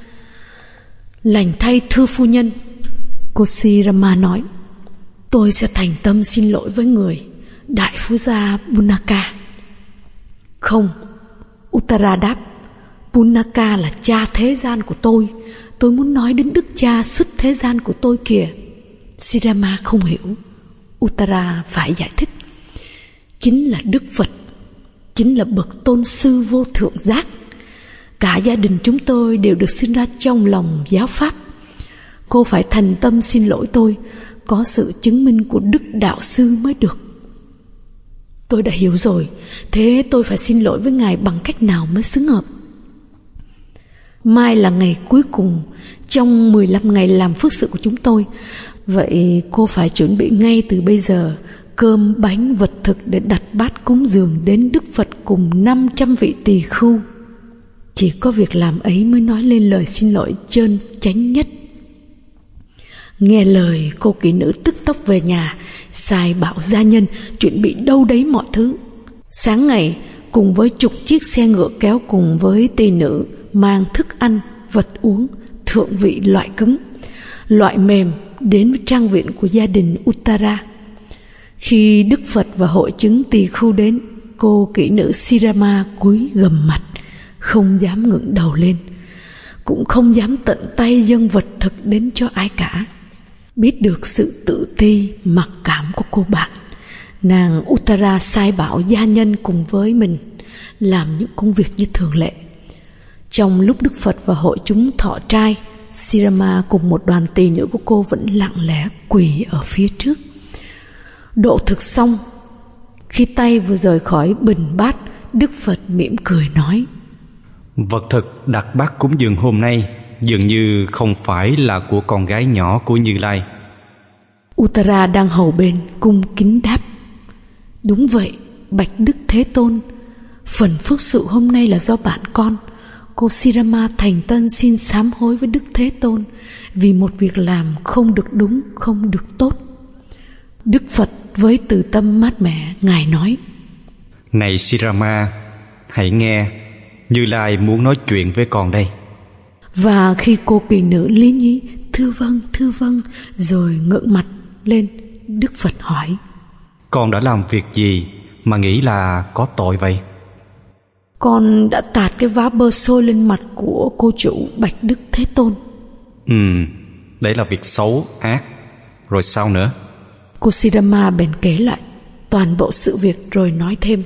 A: Lành thay thưa phu nhân, cô Sirama nói, tôi sẽ thành tâm xin lỗi với người, đại phú gia Punaka. Không, Uttara đáp, Punaka là cha thế gian của tôi, tôi muốn nói đến đức cha xuất thế gian của tôi kìa. Sirama không hiểu. Uttara phải giải thích, chính là Đức Phật, chính là bậc tôn sư vô thượng giác. Cả gia đình chúng tôi đều được sinh ra trong lòng giáo pháp. Cô phải thành tâm xin lỗi tôi, có sự chứng minh của Đức Đạo Sư mới được. Tôi đã hiểu rồi, thế tôi phải xin lỗi với ngài bằng cách nào mới xứng hợp? Mai là ngày cuối cùng trong mười lăm ngày làm phước sự của chúng tôi. Vậy cô phải chuẩn bị ngay từ bây giờ cơm, bánh, vật thực để đặt bát cúng dường đến Đức Phật cùng năm trăm vị tỳ khưu. Chỉ có việc làm ấy mới nói lên lời xin lỗi trơn chánh nhất. Nghe lời, cô kỹ nữ tức tốc về nhà, sai bảo gia nhân chuẩn bị đâu đấy mọi thứ. Sáng ngày, cùng với chục chiếc xe ngựa kéo cùng với tỳ nữ mang thức ăn, vật uống, thượng vị loại cứng, loại mềm đến với trang viện của gia đình Uttara. Khi Đức Phật và hội chứng tỳ khưu đến, cô kỹ nữ Sirama cúi gầm mặt, không dám ngẩng đầu lên, cũng không dám tận tay dâng vật thực đến cho ai cả. Biết được sự tự ti, mặc cảm của cô bạn, nàng Uttara sai bảo gia nhân cùng với mình làm những công việc như thường lệ. Trong lúc Đức Phật và hội chúng thọ trai, Sirama cùng một đoàn tỳ nữ của cô vẫn lặng lẽ quỳ ở phía trước. Độ thực xong, khi tay vừa rời khỏi bình bát, Đức Phật mỉm cười nói:
B: vật thực đặt bát cúng dường hôm nay dường như không phải là của con gái nhỏ của Như Lai.
A: Uttara đang hầu bên cung kính đáp: đúng vậy, bạch Đức Thế Tôn, phần phước sự hôm nay là do bạn con, cô Sirama thành tân xin sám hối với Đức Thế Tôn vì một việc làm không được đúng, không được tốt. Đức Phật với từ tâm mát mẻ, Ngài nói:
B: Này Sirama, hãy nghe, Như Lai muốn nói chuyện với con đây.
A: Và khi cô kỳ nữ lý nhí thưa vâng, thưa vâng rồi ngượng mặt lên, Đức Phật hỏi:
B: Con đã làm việc gì mà nghĩ là có tội vậy?
A: Con đã tạt cái vá bơ xôi lên mặt của cô chủ bạch Đức Thế Tôn.
B: Ừ, đấy là việc xấu, ác. Rồi sao nữa?
A: Cô Sirama bèn kể lại toàn bộ sự việc rồi nói thêm: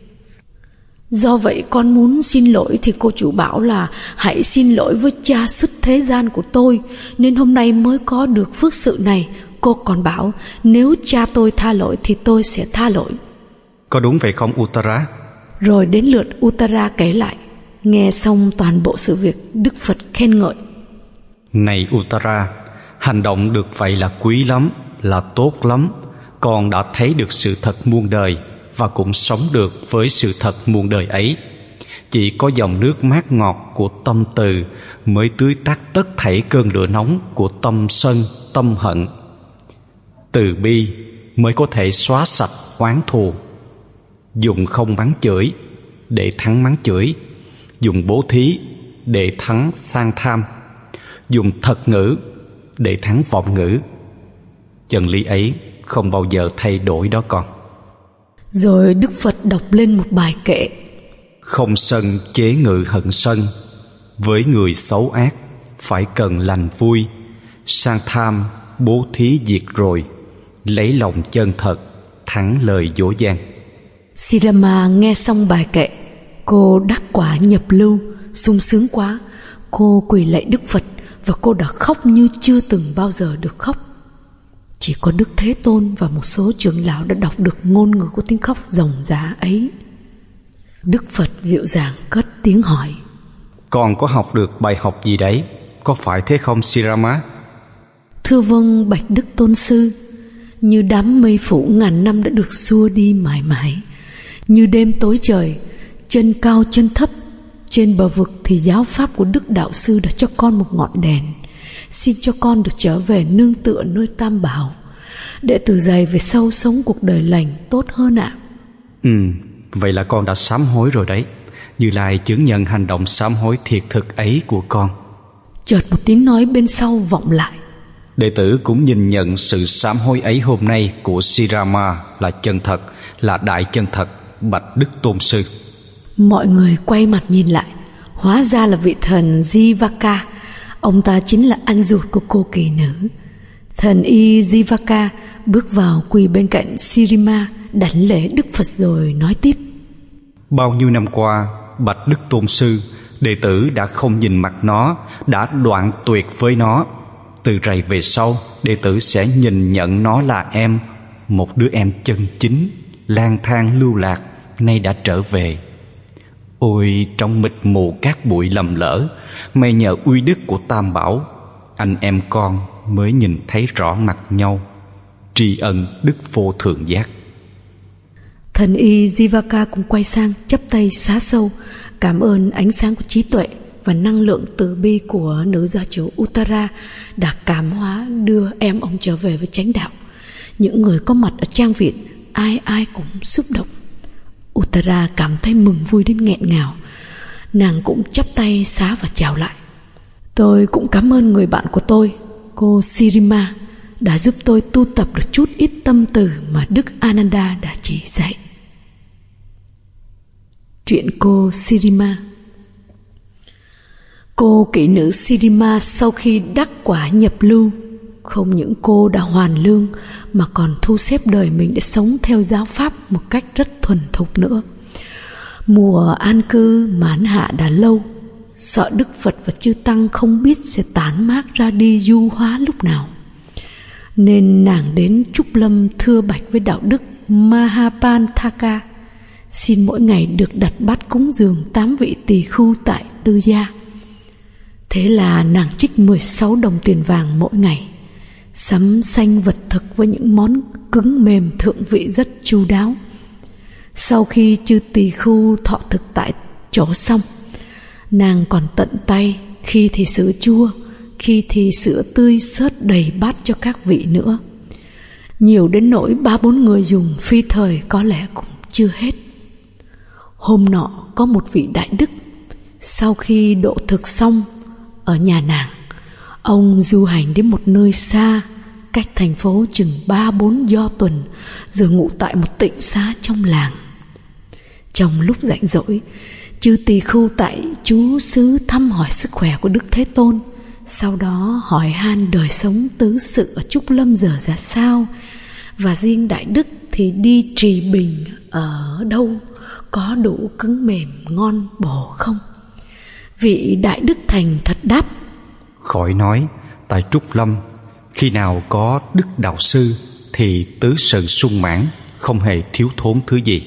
A: Do vậy con muốn xin lỗi thì cô chủ bảo là hãy xin lỗi với cha xuất thế gian của tôi, nên hôm nay mới có được phước sự này. Cô còn bảo nếu cha tôi tha lỗi thì tôi sẽ tha lỗi.
B: Có đúng vậy không Uttara?
A: Rồi đến lượt Uttara kể lại. Nghe xong toàn bộ sự việc, Đức Phật khen ngợi:
B: Này Uttara, hành động được vậy là quý lắm, là tốt lắm. Con đã thấy được sự thật muôn đời và cũng sống được với sự thật muôn đời ấy. Chỉ có dòng nước mát ngọt của tâm từ mới tưới tắt tất thảy cơn lửa nóng của tâm sân, tâm hận. Từ bi mới có thể xóa sạch oán thù. Dùng không mắng chửi để thắng mắng chửi. Dùng bố thí để thắng sang tham. Dùng thật ngữ để thắng vọng ngữ. Chân lý ấy không bao giờ thay đổi đó con.
A: Rồi Đức Phật đọc lên một bài kệ:
B: Không sân chế ngự hận sân. Với người xấu ác phải cần lành vui. Sang tham bố thí diệt rồi. Lấy lòng chân thật thắng lời dỗ dang.
A: Sirama nghe xong bài kệ, cô đắc quả nhập lưu, sung sướng quá. Cô quỳ lạy Đức Phật và cô đã khóc như chưa từng bao giờ được khóc. Chỉ có Đức Thế Tôn và một số trưởng lão đã đọc được ngôn ngữ của tiếng khóc ròng rã ấy. Đức Phật dịu dàng cất tiếng hỏi:
B: Con có học được bài học gì đấy, có phải thế không Sirama?
A: Thưa vâng bạch Đức Tôn Sư. Như đám mây phủ ngàn năm đã được xua đi mãi mãi. Như đêm tối trời, chân cao chân thấp. Trên bờ vực thì giáo pháp của Đức Đạo Sư đã cho con một ngọn đèn. Xin cho con được trở về nương tựa nơi Tam Bảo, để từ giày về sau sống cuộc đời lành tốt hơn ạ.
B: Ừ, vậy là con đã sám hối rồi đấy. Như Lai chứng nhận hành động sám hối thiệt thực ấy của con.
A: Chợt một tiếng nói bên sau vọng lại:
B: Đệ tử cũng nhìn nhận sự sám hối ấy hôm nay của Sirama là chân thật, là đại chân thật, bạch Đức Tôn Sư.
A: Mọi người quay mặt nhìn lại. Hóa ra là vị thần Jivaka. Ông ta chính là anh ruột của cô kỳ nữ. Thần y Jivaka bước vào quỳ bên cạnh Sirima, đảnh lễ Đức Phật rồi nói tiếp:
B: Bao nhiêu năm qua, bạch Đức Tôn Sư, đệ tử đã không nhìn mặt nó, đã đoạn tuyệt với nó. Từ rày về sau, đệ tử sẽ nhìn nhận nó là em, một đứa em chân chính, lang thang lưu lạc, nay đã trở về. Ôi, trong mịt mù các bụi lầm lỡ, may nhờ uy đức của Tam Bảo, anh em con mới nhìn thấy rõ mặt nhau, tri ân đức vô thượng giác.
A: Thần y Jivaka cũng quay sang chắp tay xá sâu, cảm ơn ánh sáng của trí tuệ và năng lượng từ bi của nữ gia chủ Uttara đã cảm hóa đưa em ông trở về với chánh đạo. Những người có mặt ở trang viện ai ai cũng xúc động. Uttara cảm thấy mừng vui đến nghẹn ngào. Nàng cũng chắp tay xá và chào lại: Tôi cũng cảm ơn người bạn của tôi, cô Sirima, đã giúp tôi tu tập được chút ít tâm từ mà Đức Ananda đã chỉ dạy. Chuyện cô Sirima. Cô kỹ nữ Sirima sau khi đắc quả nhập lưu, không những cô đã hoàn lương mà còn thu xếp đời mình để sống theo giáo pháp một cách rất thuần thục nữa. Mùa an cư mãn hạ đã lâu, sợ Đức Phật và chư Tăng không biết sẽ tán mát ra đi du hóa lúc nào, nên nàng đến Trúc Lâm thưa bạch với đạo đức Mahapanthaka, xin mỗi ngày được đặt bát cúng dường tám vị tỳ khưu tại tư gia. Thế là nàng trích mười sáu đồng tiền vàng mỗi ngày, sắm sanh vật thực với những món cứng mềm thượng vị rất chu đáo. Sau khi chư tỳ khưu thọ thực tại chỗ xong, nàng còn tận tay, khi thì sữa chua, khi thì sữa tươi xớt đầy bát cho các vị nữa. Nhiều đến nỗi ba bốn người dùng phi thời có lẽ cũng chưa hết. Hôm nọ có một vị đại đức, sau khi độ thực xong ở nhà nàng, ông du hành đến một nơi xa, cách thành phố chừng ba bốn do tuần, rồi ngụ tại một tịnh xá trong làng. Trong lúc rảnh rỗi, chư tỳ khưu tại trú xứ thăm hỏi sức khỏe của Đức Thế Tôn, sau đó hỏi han đời sống tứ sự ở Trúc Lâm giờ ra sao, và riêng đại đức thì đi trì bình ở đâu, có đủ cứng mềm ngon bổ không. Vị đại đức thành thật đáp:
B: Khỏi nói, tại Trúc Lâm khi nào có đức đạo sư thì tứ sự sung mãn, không hề thiếu thốn thứ gì.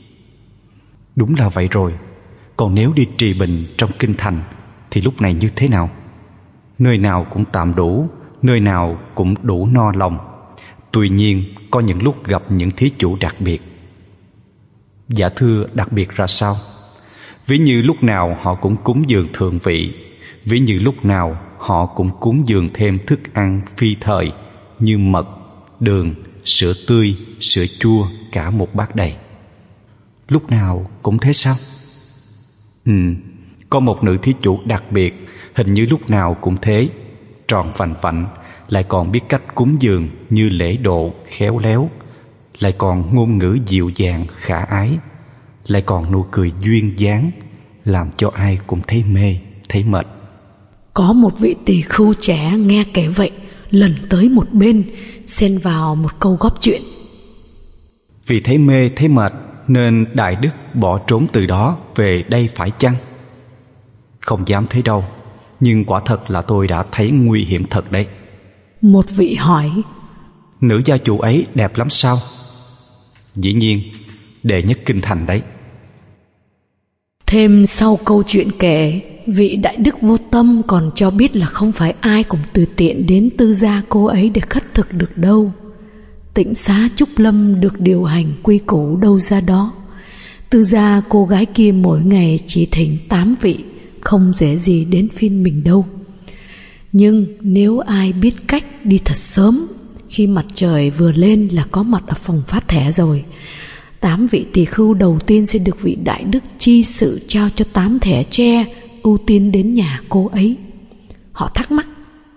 B: Đúng là vậy rồi. Còn nếu đi trì bình trong kinh thành thì lúc này như thế nào? Nơi nào cũng tạm đủ, nơi nào cũng đủ no lòng. Tuy nhiên có những lúc gặp những thí chủ đặc biệt. Dạ thưa, đặc biệt ra sao? Ví như lúc nào họ cũng cúng dường thượng vị, ví như lúc nào họ cũng cúng dường thêm thức ăn phi thời như mật, đường, sữa tươi, sữa chua, cả một bát đầy. Lúc nào cũng thế sao? Ừ, có một nữ thí chủ đặc biệt, hình như lúc nào cũng thế, tròn vành vạnh, lại còn biết cách cúng dường như lễ độ khéo léo, lại còn ngôn ngữ dịu dàng khả ái, lại còn nụ cười duyên dáng, làm cho ai cũng thấy mê, thấy mệt.
A: Có một vị tỳ khưu trẻ nghe kể vậy, lần tới một bên, xen vào một câu góp chuyện.
B: Vì thấy mê thấy mệt nên đại đức bỏ trốn từ đó về đây phải chăng? Không dám thế đâu, nhưng quả thật là tôi đã thấy nguy hiểm thật đấy.
A: Một vị hỏi:
B: Nữ gia chủ ấy đẹp lắm sao? Dĩ nhiên, đệ nhất kinh thành đấy.
A: Thêm sau câu chuyện kể, vị đại đức vô tâm còn cho biết là không phải ai cũng tùy tiện đến tư gia cô ấy để khất thực được đâu. Tịnh xá Trúc Lâm được điều hành quy củ đâu ra đó. Tư gia cô gái kia mỗi ngày chỉ thỉnh tám vị, không dễ gì đến phiên mình đâu. Nhưng nếu ai biết cách đi thật sớm, khi mặt trời vừa lên là có mặt ở phòng phát thẻ rồi. Tám vị tỳ khưu đầu tiên sẽ được vị đại đức chi sự trao cho tám thẻ tre, ưu tiên đến nhà cô ấy. Họ thắc mắc: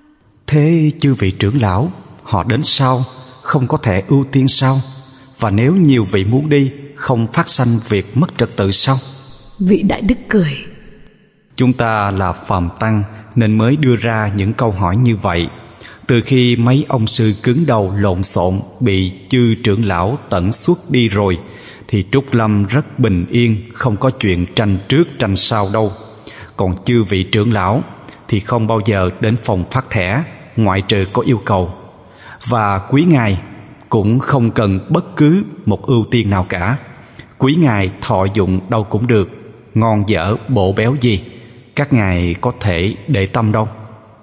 B: Thế chư vị trưởng lão, họ đến sau không có thẻ ưu tiên sao? Và nếu nhiều vị muốn đi, không phát sanh việc mất trật tự sao?
A: Vị đại đức cười:
B: Chúng ta là phàm tăng nên mới đưa ra những câu hỏi như vậy. Từ khi mấy ông sư cứng đầu lộn xộn bị chư trưởng lão tận xuất đi rồi, thì Trúc Lâm rất bình yên, không có chuyện tranh trước tranh sau đâu. Còn chư vị trưởng lão thì không bao giờ đến phòng phát thẻ, ngoại trừ có yêu cầu. Và quý ngài cũng không cần bất cứ một ưu tiên nào cả. Quý ngài thọ dụng đâu cũng được, ngon dở bộ béo gì, các ngài có thể để tâm đâu.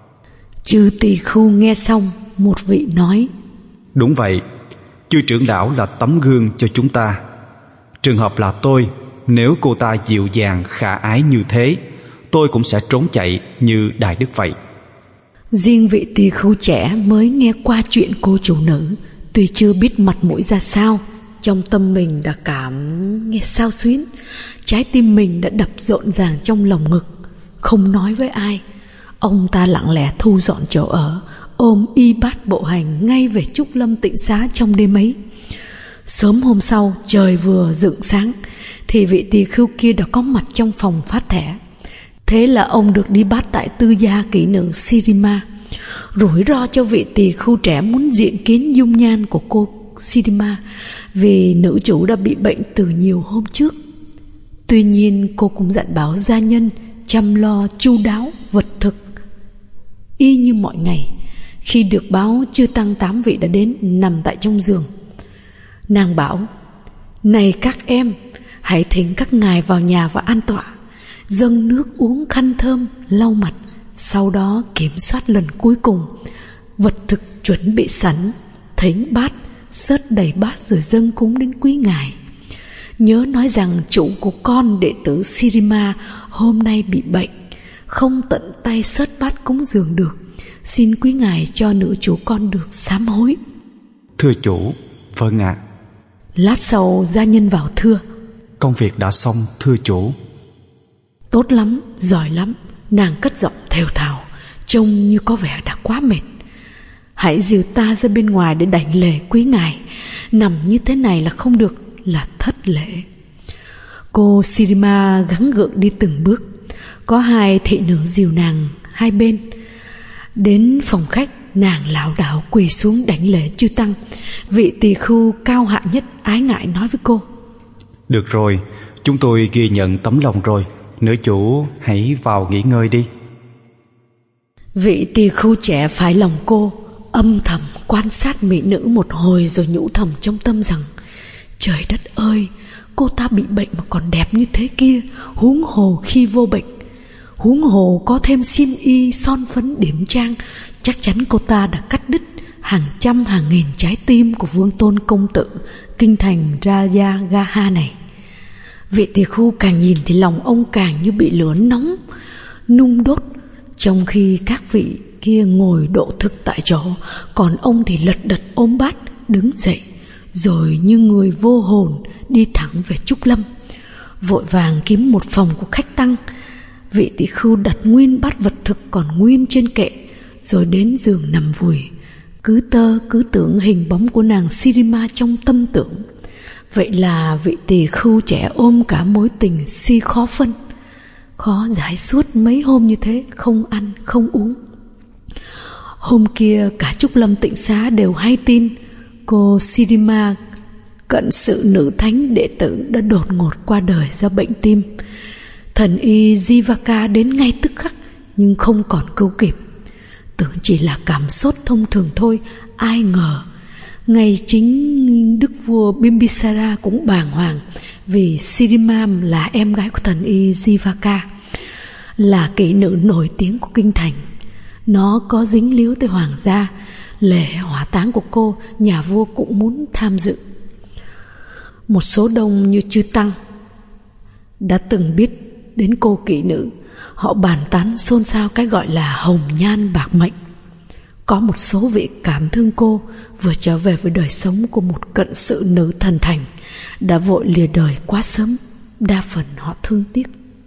A: Chư tỳ khưu nghe xong, một vị nói:
B: Đúng vậy, chư trưởng lão là tấm gương cho chúng ta. Trường hợp là tôi, nếu cô ta dịu dàng khả ái như thế, tôi cũng sẽ trốn chạy như đại đức vậy.
A: Riêng vị tỳ khưu trẻ mới nghe qua chuyện cô chủ nữ, tuy chưa biết mặt mũi ra sao, trong tâm mình đã cảm nghe xao xuyến, trái tim mình đã đập rộn ràng trong lòng ngực. Không nói với ai, ông ta lặng lẽ thu dọn chỗ ở, ôm y bát bộ hành ngay về Trúc Lâm tịnh xá trong đêm ấy. Sớm hôm sau, trời vừa rạng sáng thì vị tỳ khưu kia đã có mặt trong phòng phát thẻ. Thế là ông được đi bắt tại tư gia kỹ nữ Sirima. Rủi ro cho vị tỳ khưu trẻ muốn diện kiến dung nhan của cô Sirima, vì nữ chủ đã bị bệnh từ nhiều hôm trước. Tuy nhiên cô cũng dặn bảo gia nhân chăm lo chu đáo vật thực y như mọi ngày. Khi được báo chư tăng tám vị đã đến nằm tại trong giường, nàng bảo: Này các em, hãy thỉnh các ngài vào nhà và an tọa, dâng nước uống khăn thơm lau mặt, sau đó kiểm soát lần cuối cùng. Vật thực chuẩn bị sẵn, thỉnh bát, xớt đầy bát rồi dâng cúng đến quý ngài. Nhớ nói rằng chủ của con, đệ tử Sirima, hôm nay bị bệnh, không tận tay xớt bát cúng dường được. Xin quý ngài cho nữ chủ con được sám hối.
B: Thưa chủ, vâng ạ.
A: Lát sau gia nhân vào thưa:
B: Công việc đã xong, thưa chủ.
A: Tốt lắm, giỏi lắm. Nàng cất giọng thều thào, trông như có vẻ đã quá mệt. Hãy dìu ta ra bên ngoài để đảnh lễ quý ngài. Nằm như thế này là không được, là thất lễ. Cô Sirima gắng gượng đi từng bước. Có hai thị nữ dìu nàng hai bên. Đến phòng khách, nàng lảo đảo quỳ xuống đảnh lễ chư tăng. Vị tỳ khưu cao hạ nhất ái ngại nói với cô:
B: Được rồi, chúng tôi ghi nhận tấm lòng rồi. Nữ chủ hãy vào nghỉ ngơi đi.
A: Vị tỳ khưu trẻ phái lòng cô, âm thầm quan sát mỹ nữ một hồi rồi nhủ thầm trong tâm rằng: Trời đất ơi, cô ta bị bệnh mà còn đẹp như thế kia, huống hồ khi vô bệnh. Huống hồ có thêm xiêm y, son phấn, điểm trang, chắc chắn cô ta đã cắt đứt hàng trăm hàng nghìn trái tim của vương tôn công tử kinh thành Rajagaha này. Vị tỳ khưu càng nhìn thì lòng ông càng như bị lửa nóng nung đốt, trong khi các vị kia ngồi độ thực tại chỗ, còn ông thì lật đật ôm bát đứng dậy, rồi như người vô hồn đi thẳng về Trúc Lâm, vội vàng kiếm một phòng của khách tăng. Vị tỷ khưu đặt nguyên bát vật thực còn nguyên trên kệ, rồi đến giường nằm vùi, cứ tơ cứ tưởng hình bóng của nàng Sirima trong tâm tưởng. Vậy là vị tỳ khưu trẻ ôm cả mối tình si khó phân, khó giải suốt mấy hôm như thế, không ăn không uống. Hôm kia cả Trúc Lâm Tịnh Xá đều hay tin cô Sirima, cận sự nữ thánh đệ tử, đã đột ngột qua đời do bệnh tim. Thần y Jivaka đến ngay tức khắc, nhưng không còn cứu kịp. Tưởng chỉ là cảm sốt thông thường thôi, ai ngờ ngay chính đức vua Bimbisara cũng bàng hoàng, vì Sirima là em gái của thần y Jivaka, là kỹ nữ nổi tiếng của kinh thành. Nó có dính líu tới hoàng gia. Lễ hỏa táng của cô, nhà vua cũng muốn tham dự. Một số đông như chư tăng đã từng biết đến cô kỹ nữ. Họ bàn tán xôn xao cái gọi là hồng nhan bạc mệnh. Có một số vị cảm thương cô vừa trở về với đời sống của một cận sự nữ thần thành, đã vội lìa đời quá sớm. Đa phần họ thương tiếc.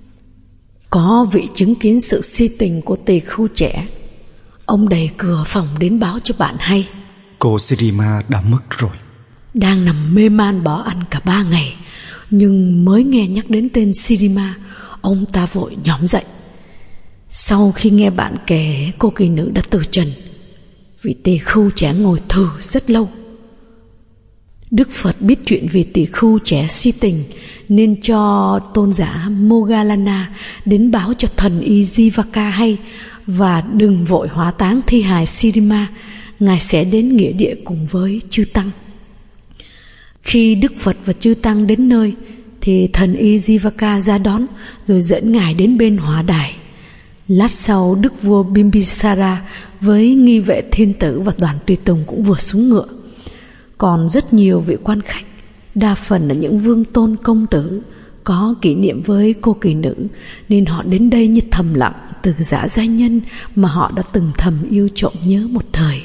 A: Có vị chứng kiến sự si tình của tỳ khưu trẻ. Ông đẩy cửa phòng đến báo cho bạn hay:
B: Cô Sirima đã mất rồi.
A: Đang nằm mê man bỏ ăn cả ba ngày, nhưng mới nghe nhắc đến tên Sirima, ông ta vội nhõm dậy. Sau khi nghe bạn kể cô kỳ nữ đã từ trần, vị tỳ khưu trẻ ngồi thừ rất lâu. Đức Phật biết chuyện vị tỳ khưu trẻ si tình, nên cho tôn giả Moggallana đến báo cho thần y Jivaka hay, và đừng vội hỏa táng thi hài Sirima, ngài sẽ đến nghĩa địa cùng với chư tăng. Khi Đức Phật và chư tăng đến nơi, thì thần y Jivaka ra đón, rồi dẫn ngài đến bên hỏa đài. Lát sau, đức vua Bimbisara với nghi vệ thiên tử và đoàn tùy tùng cũng vừa xuống ngựa. Còn rất nhiều vị quan khách, đa phần là những vương tôn công tử, có kỷ niệm với cô kỳ nữ, nên họ đến đây như thầm lặng từ dã giai nhân mà họ đã từng thầm yêu trộm nhớ một thời.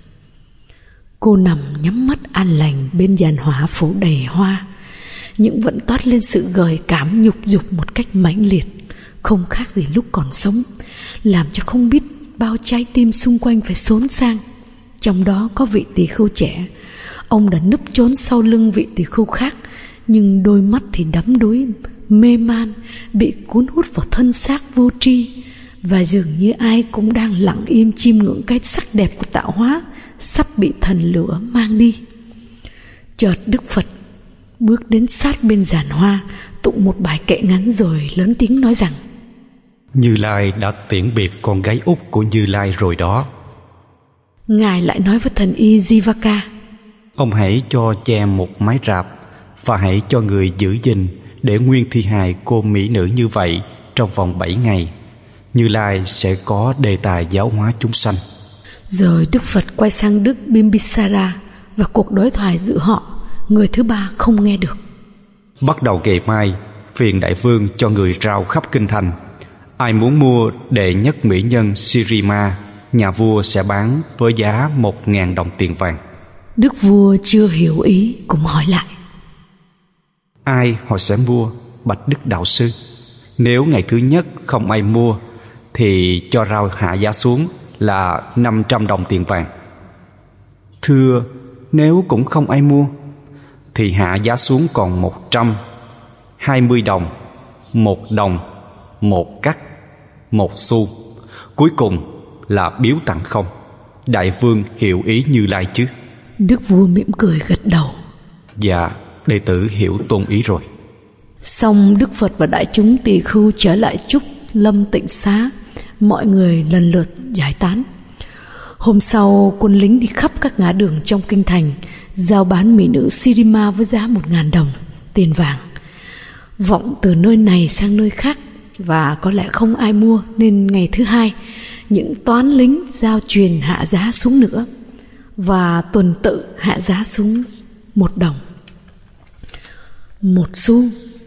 A: Cô nằm nhắm mắt an lành bên giàn hỏa phủ đầy hoa, nhưng vẫn toát lên sự gợi cảm nhục dục một cách mãnh liệt, không khác gì lúc còn sống, làm cho không biết bao trái tim xung quanh phải xốn sang. Trong đó có vị tỳ khưu trẻ. Ông đã núp trốn sau lưng vị tỳ khưu khác, nhưng đôi mắt thì đắm đuối, mê man, bị cuốn hút vào thân xác vô tri, và dường như ai cũng đang lặng im chiêm ngưỡng cái sắc đẹp của tạo hóa sắp bị thần lửa mang đi. Chợt Đức Phật bước đến sát bên giàn hoa, tụng một bài kệ ngắn rồi lớn tiếng nói rằng:
B: Như Lai đã tiễn biệt con gái út của Như Lai rồi đó.
A: Ngài lại nói với thần y Jivaka:
B: Ông hãy cho che một mái rạp, và hãy cho người giữ gìn để nguyên thi hài cô mỹ nữ như vậy trong vòng bảy ngày. Như Lai sẽ có đề tài giáo hóa chúng sanh.
A: Rồi Đức Phật quay sang Đức Bimbisara, và cuộc đối thoại giữa họ, người thứ ba không nghe được.
B: Bắt đầu ngày mai, phiền đại vương cho người rao khắp kinh thành. Ai muốn mua đệ nhất mỹ nhân Shirima, nhà vua sẽ bán với giá một ngàn đồng tiền vàng.
A: Đức vua chưa hiểu ý cũng hỏi lại:
B: Ai họ sẽ mua, bạch đức đạo sư? Nếu ngày thứ nhất không ai mua thì cho rao hạ giá xuống là năm trăm đồng tiền vàng. Thưa, nếu cũng không ai mua thì hạ giá xuống còn một trăm, hai mươi đồng, một đồng, một cắt, một xu. Cuối cùng là biếu tặng không. Đại vương hiểu ý Như Lai chứ?
A: Đức vua mỉm cười gật đầu:
B: Dạ, đệ tử hiểu tôn ý rồi.
A: Xong Đức Phật và đại chúng tỳ khưu trở lại Trúc Lâm Tịnh Xá. Mọi người lần lượt giải tán. Hôm sau, quân lính đi khắp các ngã đường trong kinh thành, giao bán mỹ nữ Shirima với giá một ngàn đồng tiền vàng. Vọng từ nơi này sang nơi khác, và có lẽ không ai mua, nên ngày thứ hai những toán lính giao truyền hạ giá xuống nữa, và tuần tự hạ giá xuống một đồng, một xu.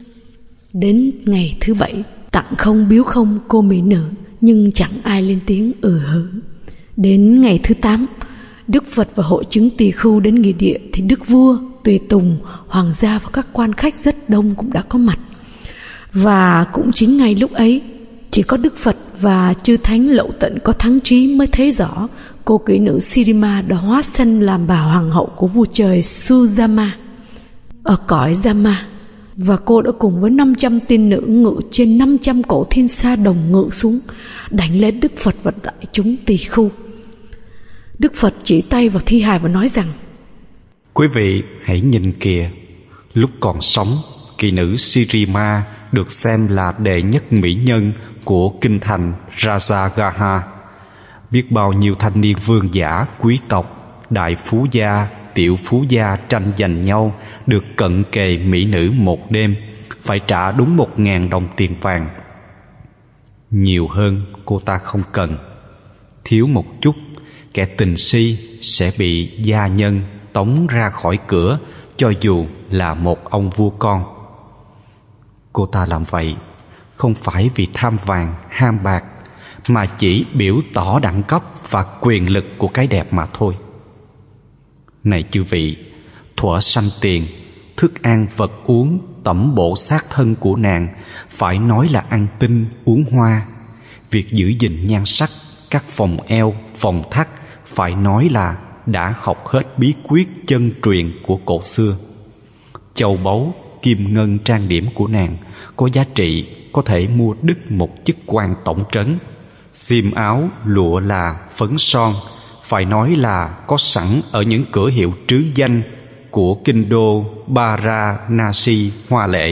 A: Đến ngày thứ bảy, tặng không biếu không cô mỹ nữ, nhưng chẳng ai lên tiếng ừ hử. Đến ngày thứ tám, Đức Phật và hội chứng tỳ khưu đến nghỉ địa, thì đức vua, tùy tùng, hoàng gia và các quan khách rất đông cũng đã có mặt. Và cũng chính ngày lúc ấy, chỉ có Đức Phật và chư thánh lậu tận có thắng trí mới thấy rõ cô kỹ nữ Shirima đã hóa thân làm bà hoàng hậu của vua trời Sujama ở cõi Jama, và cô đã cùng với năm trăm tiên nữ ngự trên năm trăm cổ thiên sa đồng ngự xuống, đánh lên Đức Phật và đại chúng tỳ khưu. Đức Phật chỉ tay vào thi hài và nói rằng:
B: Quý vị hãy nhìn kìa, lúc còn sống, kỳ nữ Shirima được xem là đệ nhất mỹ nhân của kinh thành Rajagaha. Biết bao nhiêu thanh niên vương giả, quý tộc, đại phú gia, tiểu phú gia tranh giành nhau được cận kề mỹ nữ một đêm, phải trả đúng một ngàn đồng tiền vàng. Nhiều hơn cô ta không cần. Thiếu một chút, kẻ tình si sẽ bị gia nhân tống ra khỏi cửa, cho dù là một ông vua con. Cô ta làm vậy không phải vì tham vàng, ham bạc, mà chỉ biểu tỏ đẳng cấp và quyền lực của cái đẹp mà thôi. Này chư vị, thuở sanh tiền, thức ăn vật uống tẩm bổ xác thân của nàng phải nói là ăn tinh uống hoa. Việc giữ gìn nhan sắc, các vòng eo, vòng thắt phải nói là đã học hết bí quyết chân truyền của cổ xưa. Châu báu, kim ngân trang điểm của nàng có giá trị có thể mua đứt một chức quan tổng trấn. Xiêm áo, lụa là, phấn son phải nói là có sẵn ở những cửa hiệu trứ danh của kinh đô Varanasi hoa lệ.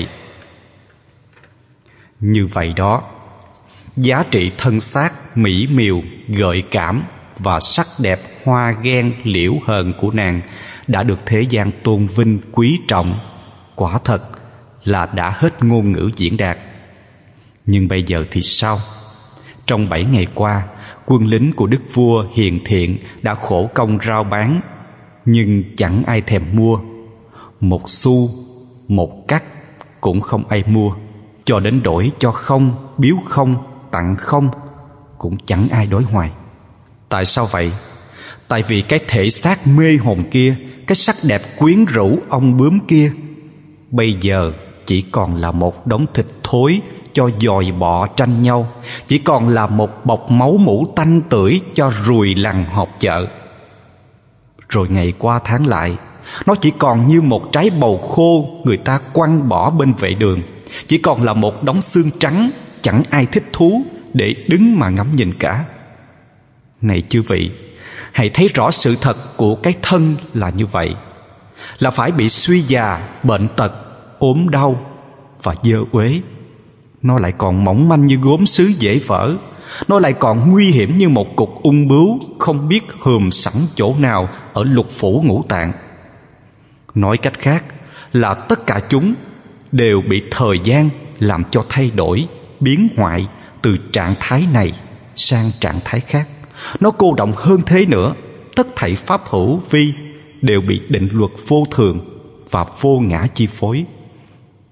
B: Như vậy đó, giá trị thân xác mỹ miều, gợi cảm và sắc đẹp hoa ghen liễu hờn của nàng đã được thế gian tôn vinh quý trọng, quả thật là đã hết ngôn ngữ diễn đạt. Nhưng bây giờ thì sao? Trong bảy ngày qua, quân lính của đức vua hiền thiện đã khổ công rao bán, nhưng chẳng ai thèm mua. Một xu, một cắt cũng không ai mua, cho đến đổi cho không, biếu không, tặng không cũng chẳng ai đối hoài. Tại sao vậy? Tại vì cái thể xác mê hồn kia, cái sắc đẹp quyến rũ ong bướm kia, bây giờ chỉ còn là một đống thịt thối cho dòi bọ tranh nhau, chỉ còn là một bọc máu mủ tanh tưởi cho ruồi lằn họp chợ. Rồi ngày qua tháng lại, nó chỉ còn như một trái bầu khô người ta quăng bỏ bên vệ đường, chỉ còn là một đống xương trắng chẳng ai thích thú để đứng mà ngắm nhìn cả. Này chư vị, hãy thấy rõ sự thật của cái thân là như vậy, là phải bị suy già, bệnh tật, ốm đau và dơ uế. Nó lại còn mỏng manh như gốm sứ dễ vỡ, nó lại còn nguy hiểm như một cục ung bướu không biết hùm sẵn chỗ nào ở lục phủ ngũ tạng. Nói cách khác là tất cả chúng đều bị thời gian làm cho thay đổi, biến hoại từ trạng thái này sang trạng thái khác. Nó cô động hơn thế nữa, tất thảy pháp hữu vi đều bị định luật vô thường và vô ngã chi phối.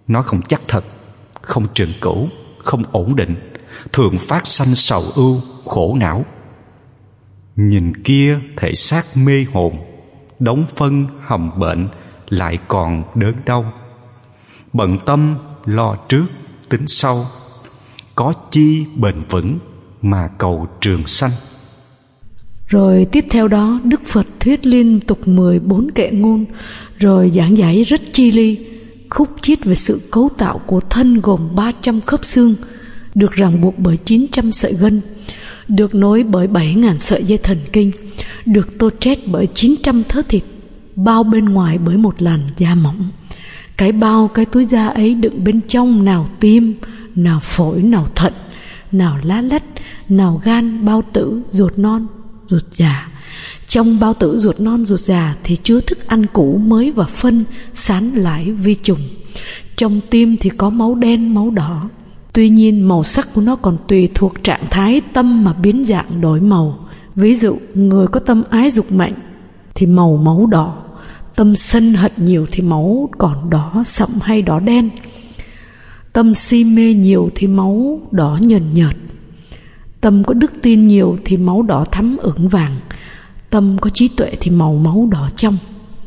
B: Nó không chắc thật, không trường cửu, không ổn định, thường phát sanh sầu ưu, khổ não. Nhìn kia thể xác mê hồn, đóng phân hầm bệnh, lại còn đớn đau. Bận tâm lo trước tính sau, có chi bền vững mà cầu trường sanh.
A: Rồi tiếp theo đó, Đức Phật thuyết liên tục mười bốn kệ ngôn, rồi giảng giải rất chi li, khúc chiết về sự cấu tạo của thân gồm ba trăm khớp xương, được ràng buộc bởi chín trăm sợi gân, được nối bởi bảy nghìn sợi dây thần kinh, được tô trét bởi chín trăm thớ thịt, bao bên ngoài bởi một làn da mỏng. Cái bao cái túi da ấy đựng bên trong nào tim, nào phổi, nào thận, nào lá lách, nào gan, bao tử, ruột non, ruột già. Trong bao tử, ruột non, ruột già thì chứa thức ăn cũ mới và phân, sán lại, vi trùng. Trong tim thì có máu đen, máu đỏ. Tuy nhiên màu sắc của nó còn tùy thuộc trạng thái tâm mà biến dạng đổi màu. Ví dụ người có tâm ái dục mạnh thì màu máu đỏ, tâm sân hận nhiều thì máu còn đỏ sậm hay đỏ đen, tâm si mê nhiều thì máu đỏ nhờn nhợt, tâm có đức tin nhiều thì máu đỏ thắm ửng vàng, tâm có trí tuệ thì màu máu đỏ trong.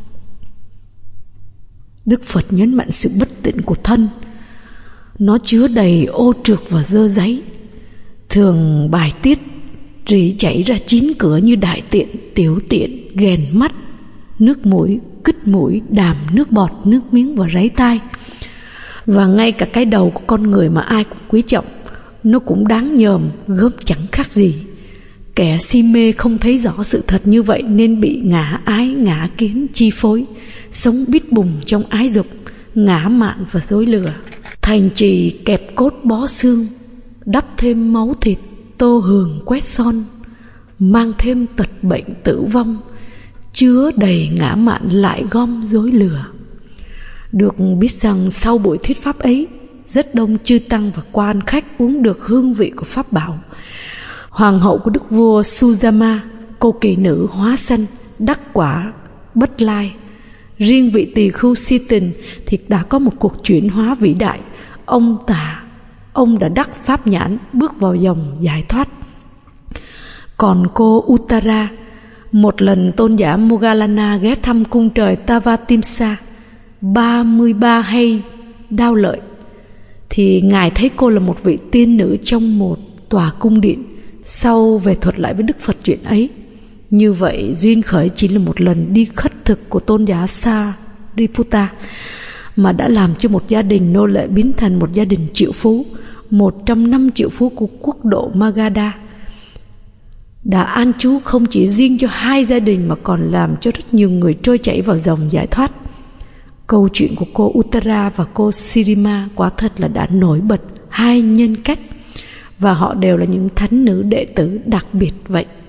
A: Đức Phật nhấn mạnh sự bất tịnh của thân. Nó chứa đầy ô trược và dơ dáy, thường bài tiết rỉ chảy ra chín cửa như đại tiện, tiểu tiện, ghèn mắt, nước mũi, cứt mũi, đàm, nước bọt, nước miếng và ráy tai. Và ngay cả cái đầu của con người mà ai cũng quý trọng, nó cũng đáng nhờm, gớm chẳng khác gì. Kẻ si mê không thấy rõ sự thật như vậy nên bị ngã ái, ngã kiến chi phối, sống bít bùng trong ái dục, ngã mạn và dối lừa. Thành trì kẹp cốt bó xương, đắp thêm máu thịt, tô hường quét son, mang thêm tật bệnh tử vong, chứa đầy ngã mạn lại gom dối lừa. Được biết rằng sau buổi thuyết pháp ấy, rất đông chư tăng và quan khách uống được hương vị của pháp bảo. Hoàng hậu của đức vua Sujama, cô kỳ nữ hóa sanh, đắc quả bất lai. Riêng vị tỳ khưu si tình thì đã có một cuộc chuyển hóa vĩ đại. Ông ta, ông đã đắc pháp nhãn, bước vào dòng giải thoát. Còn cô Uttara, một lần tôn giả Moggallana ghé thăm cung trời Tavatimsa, ba mươi ba hay đao lợi, thì ngài thấy cô là một vị tiên nữ trong một tòa cung điện. Sau về thuật lại với Đức Phật chuyện ấy. Như vậy duyên khởi chỉ là một lần đi khất thực của tôn giả Sariputta mà đã làm cho một gia đình nô lệ biến thành một gia đình triệu phú, một trong năm triệu phú của quốc độ Magadha. Đã an trú không chỉ riêng cho hai gia đình mà còn làm cho rất nhiều người trôi chảy vào dòng giải thoát. Câu chuyện của cô Uttara và cô Sirima quả thật là đã nổi bật hai nhân cách, và họ đều là những thánh nữ đệ tử đặc biệt vậy.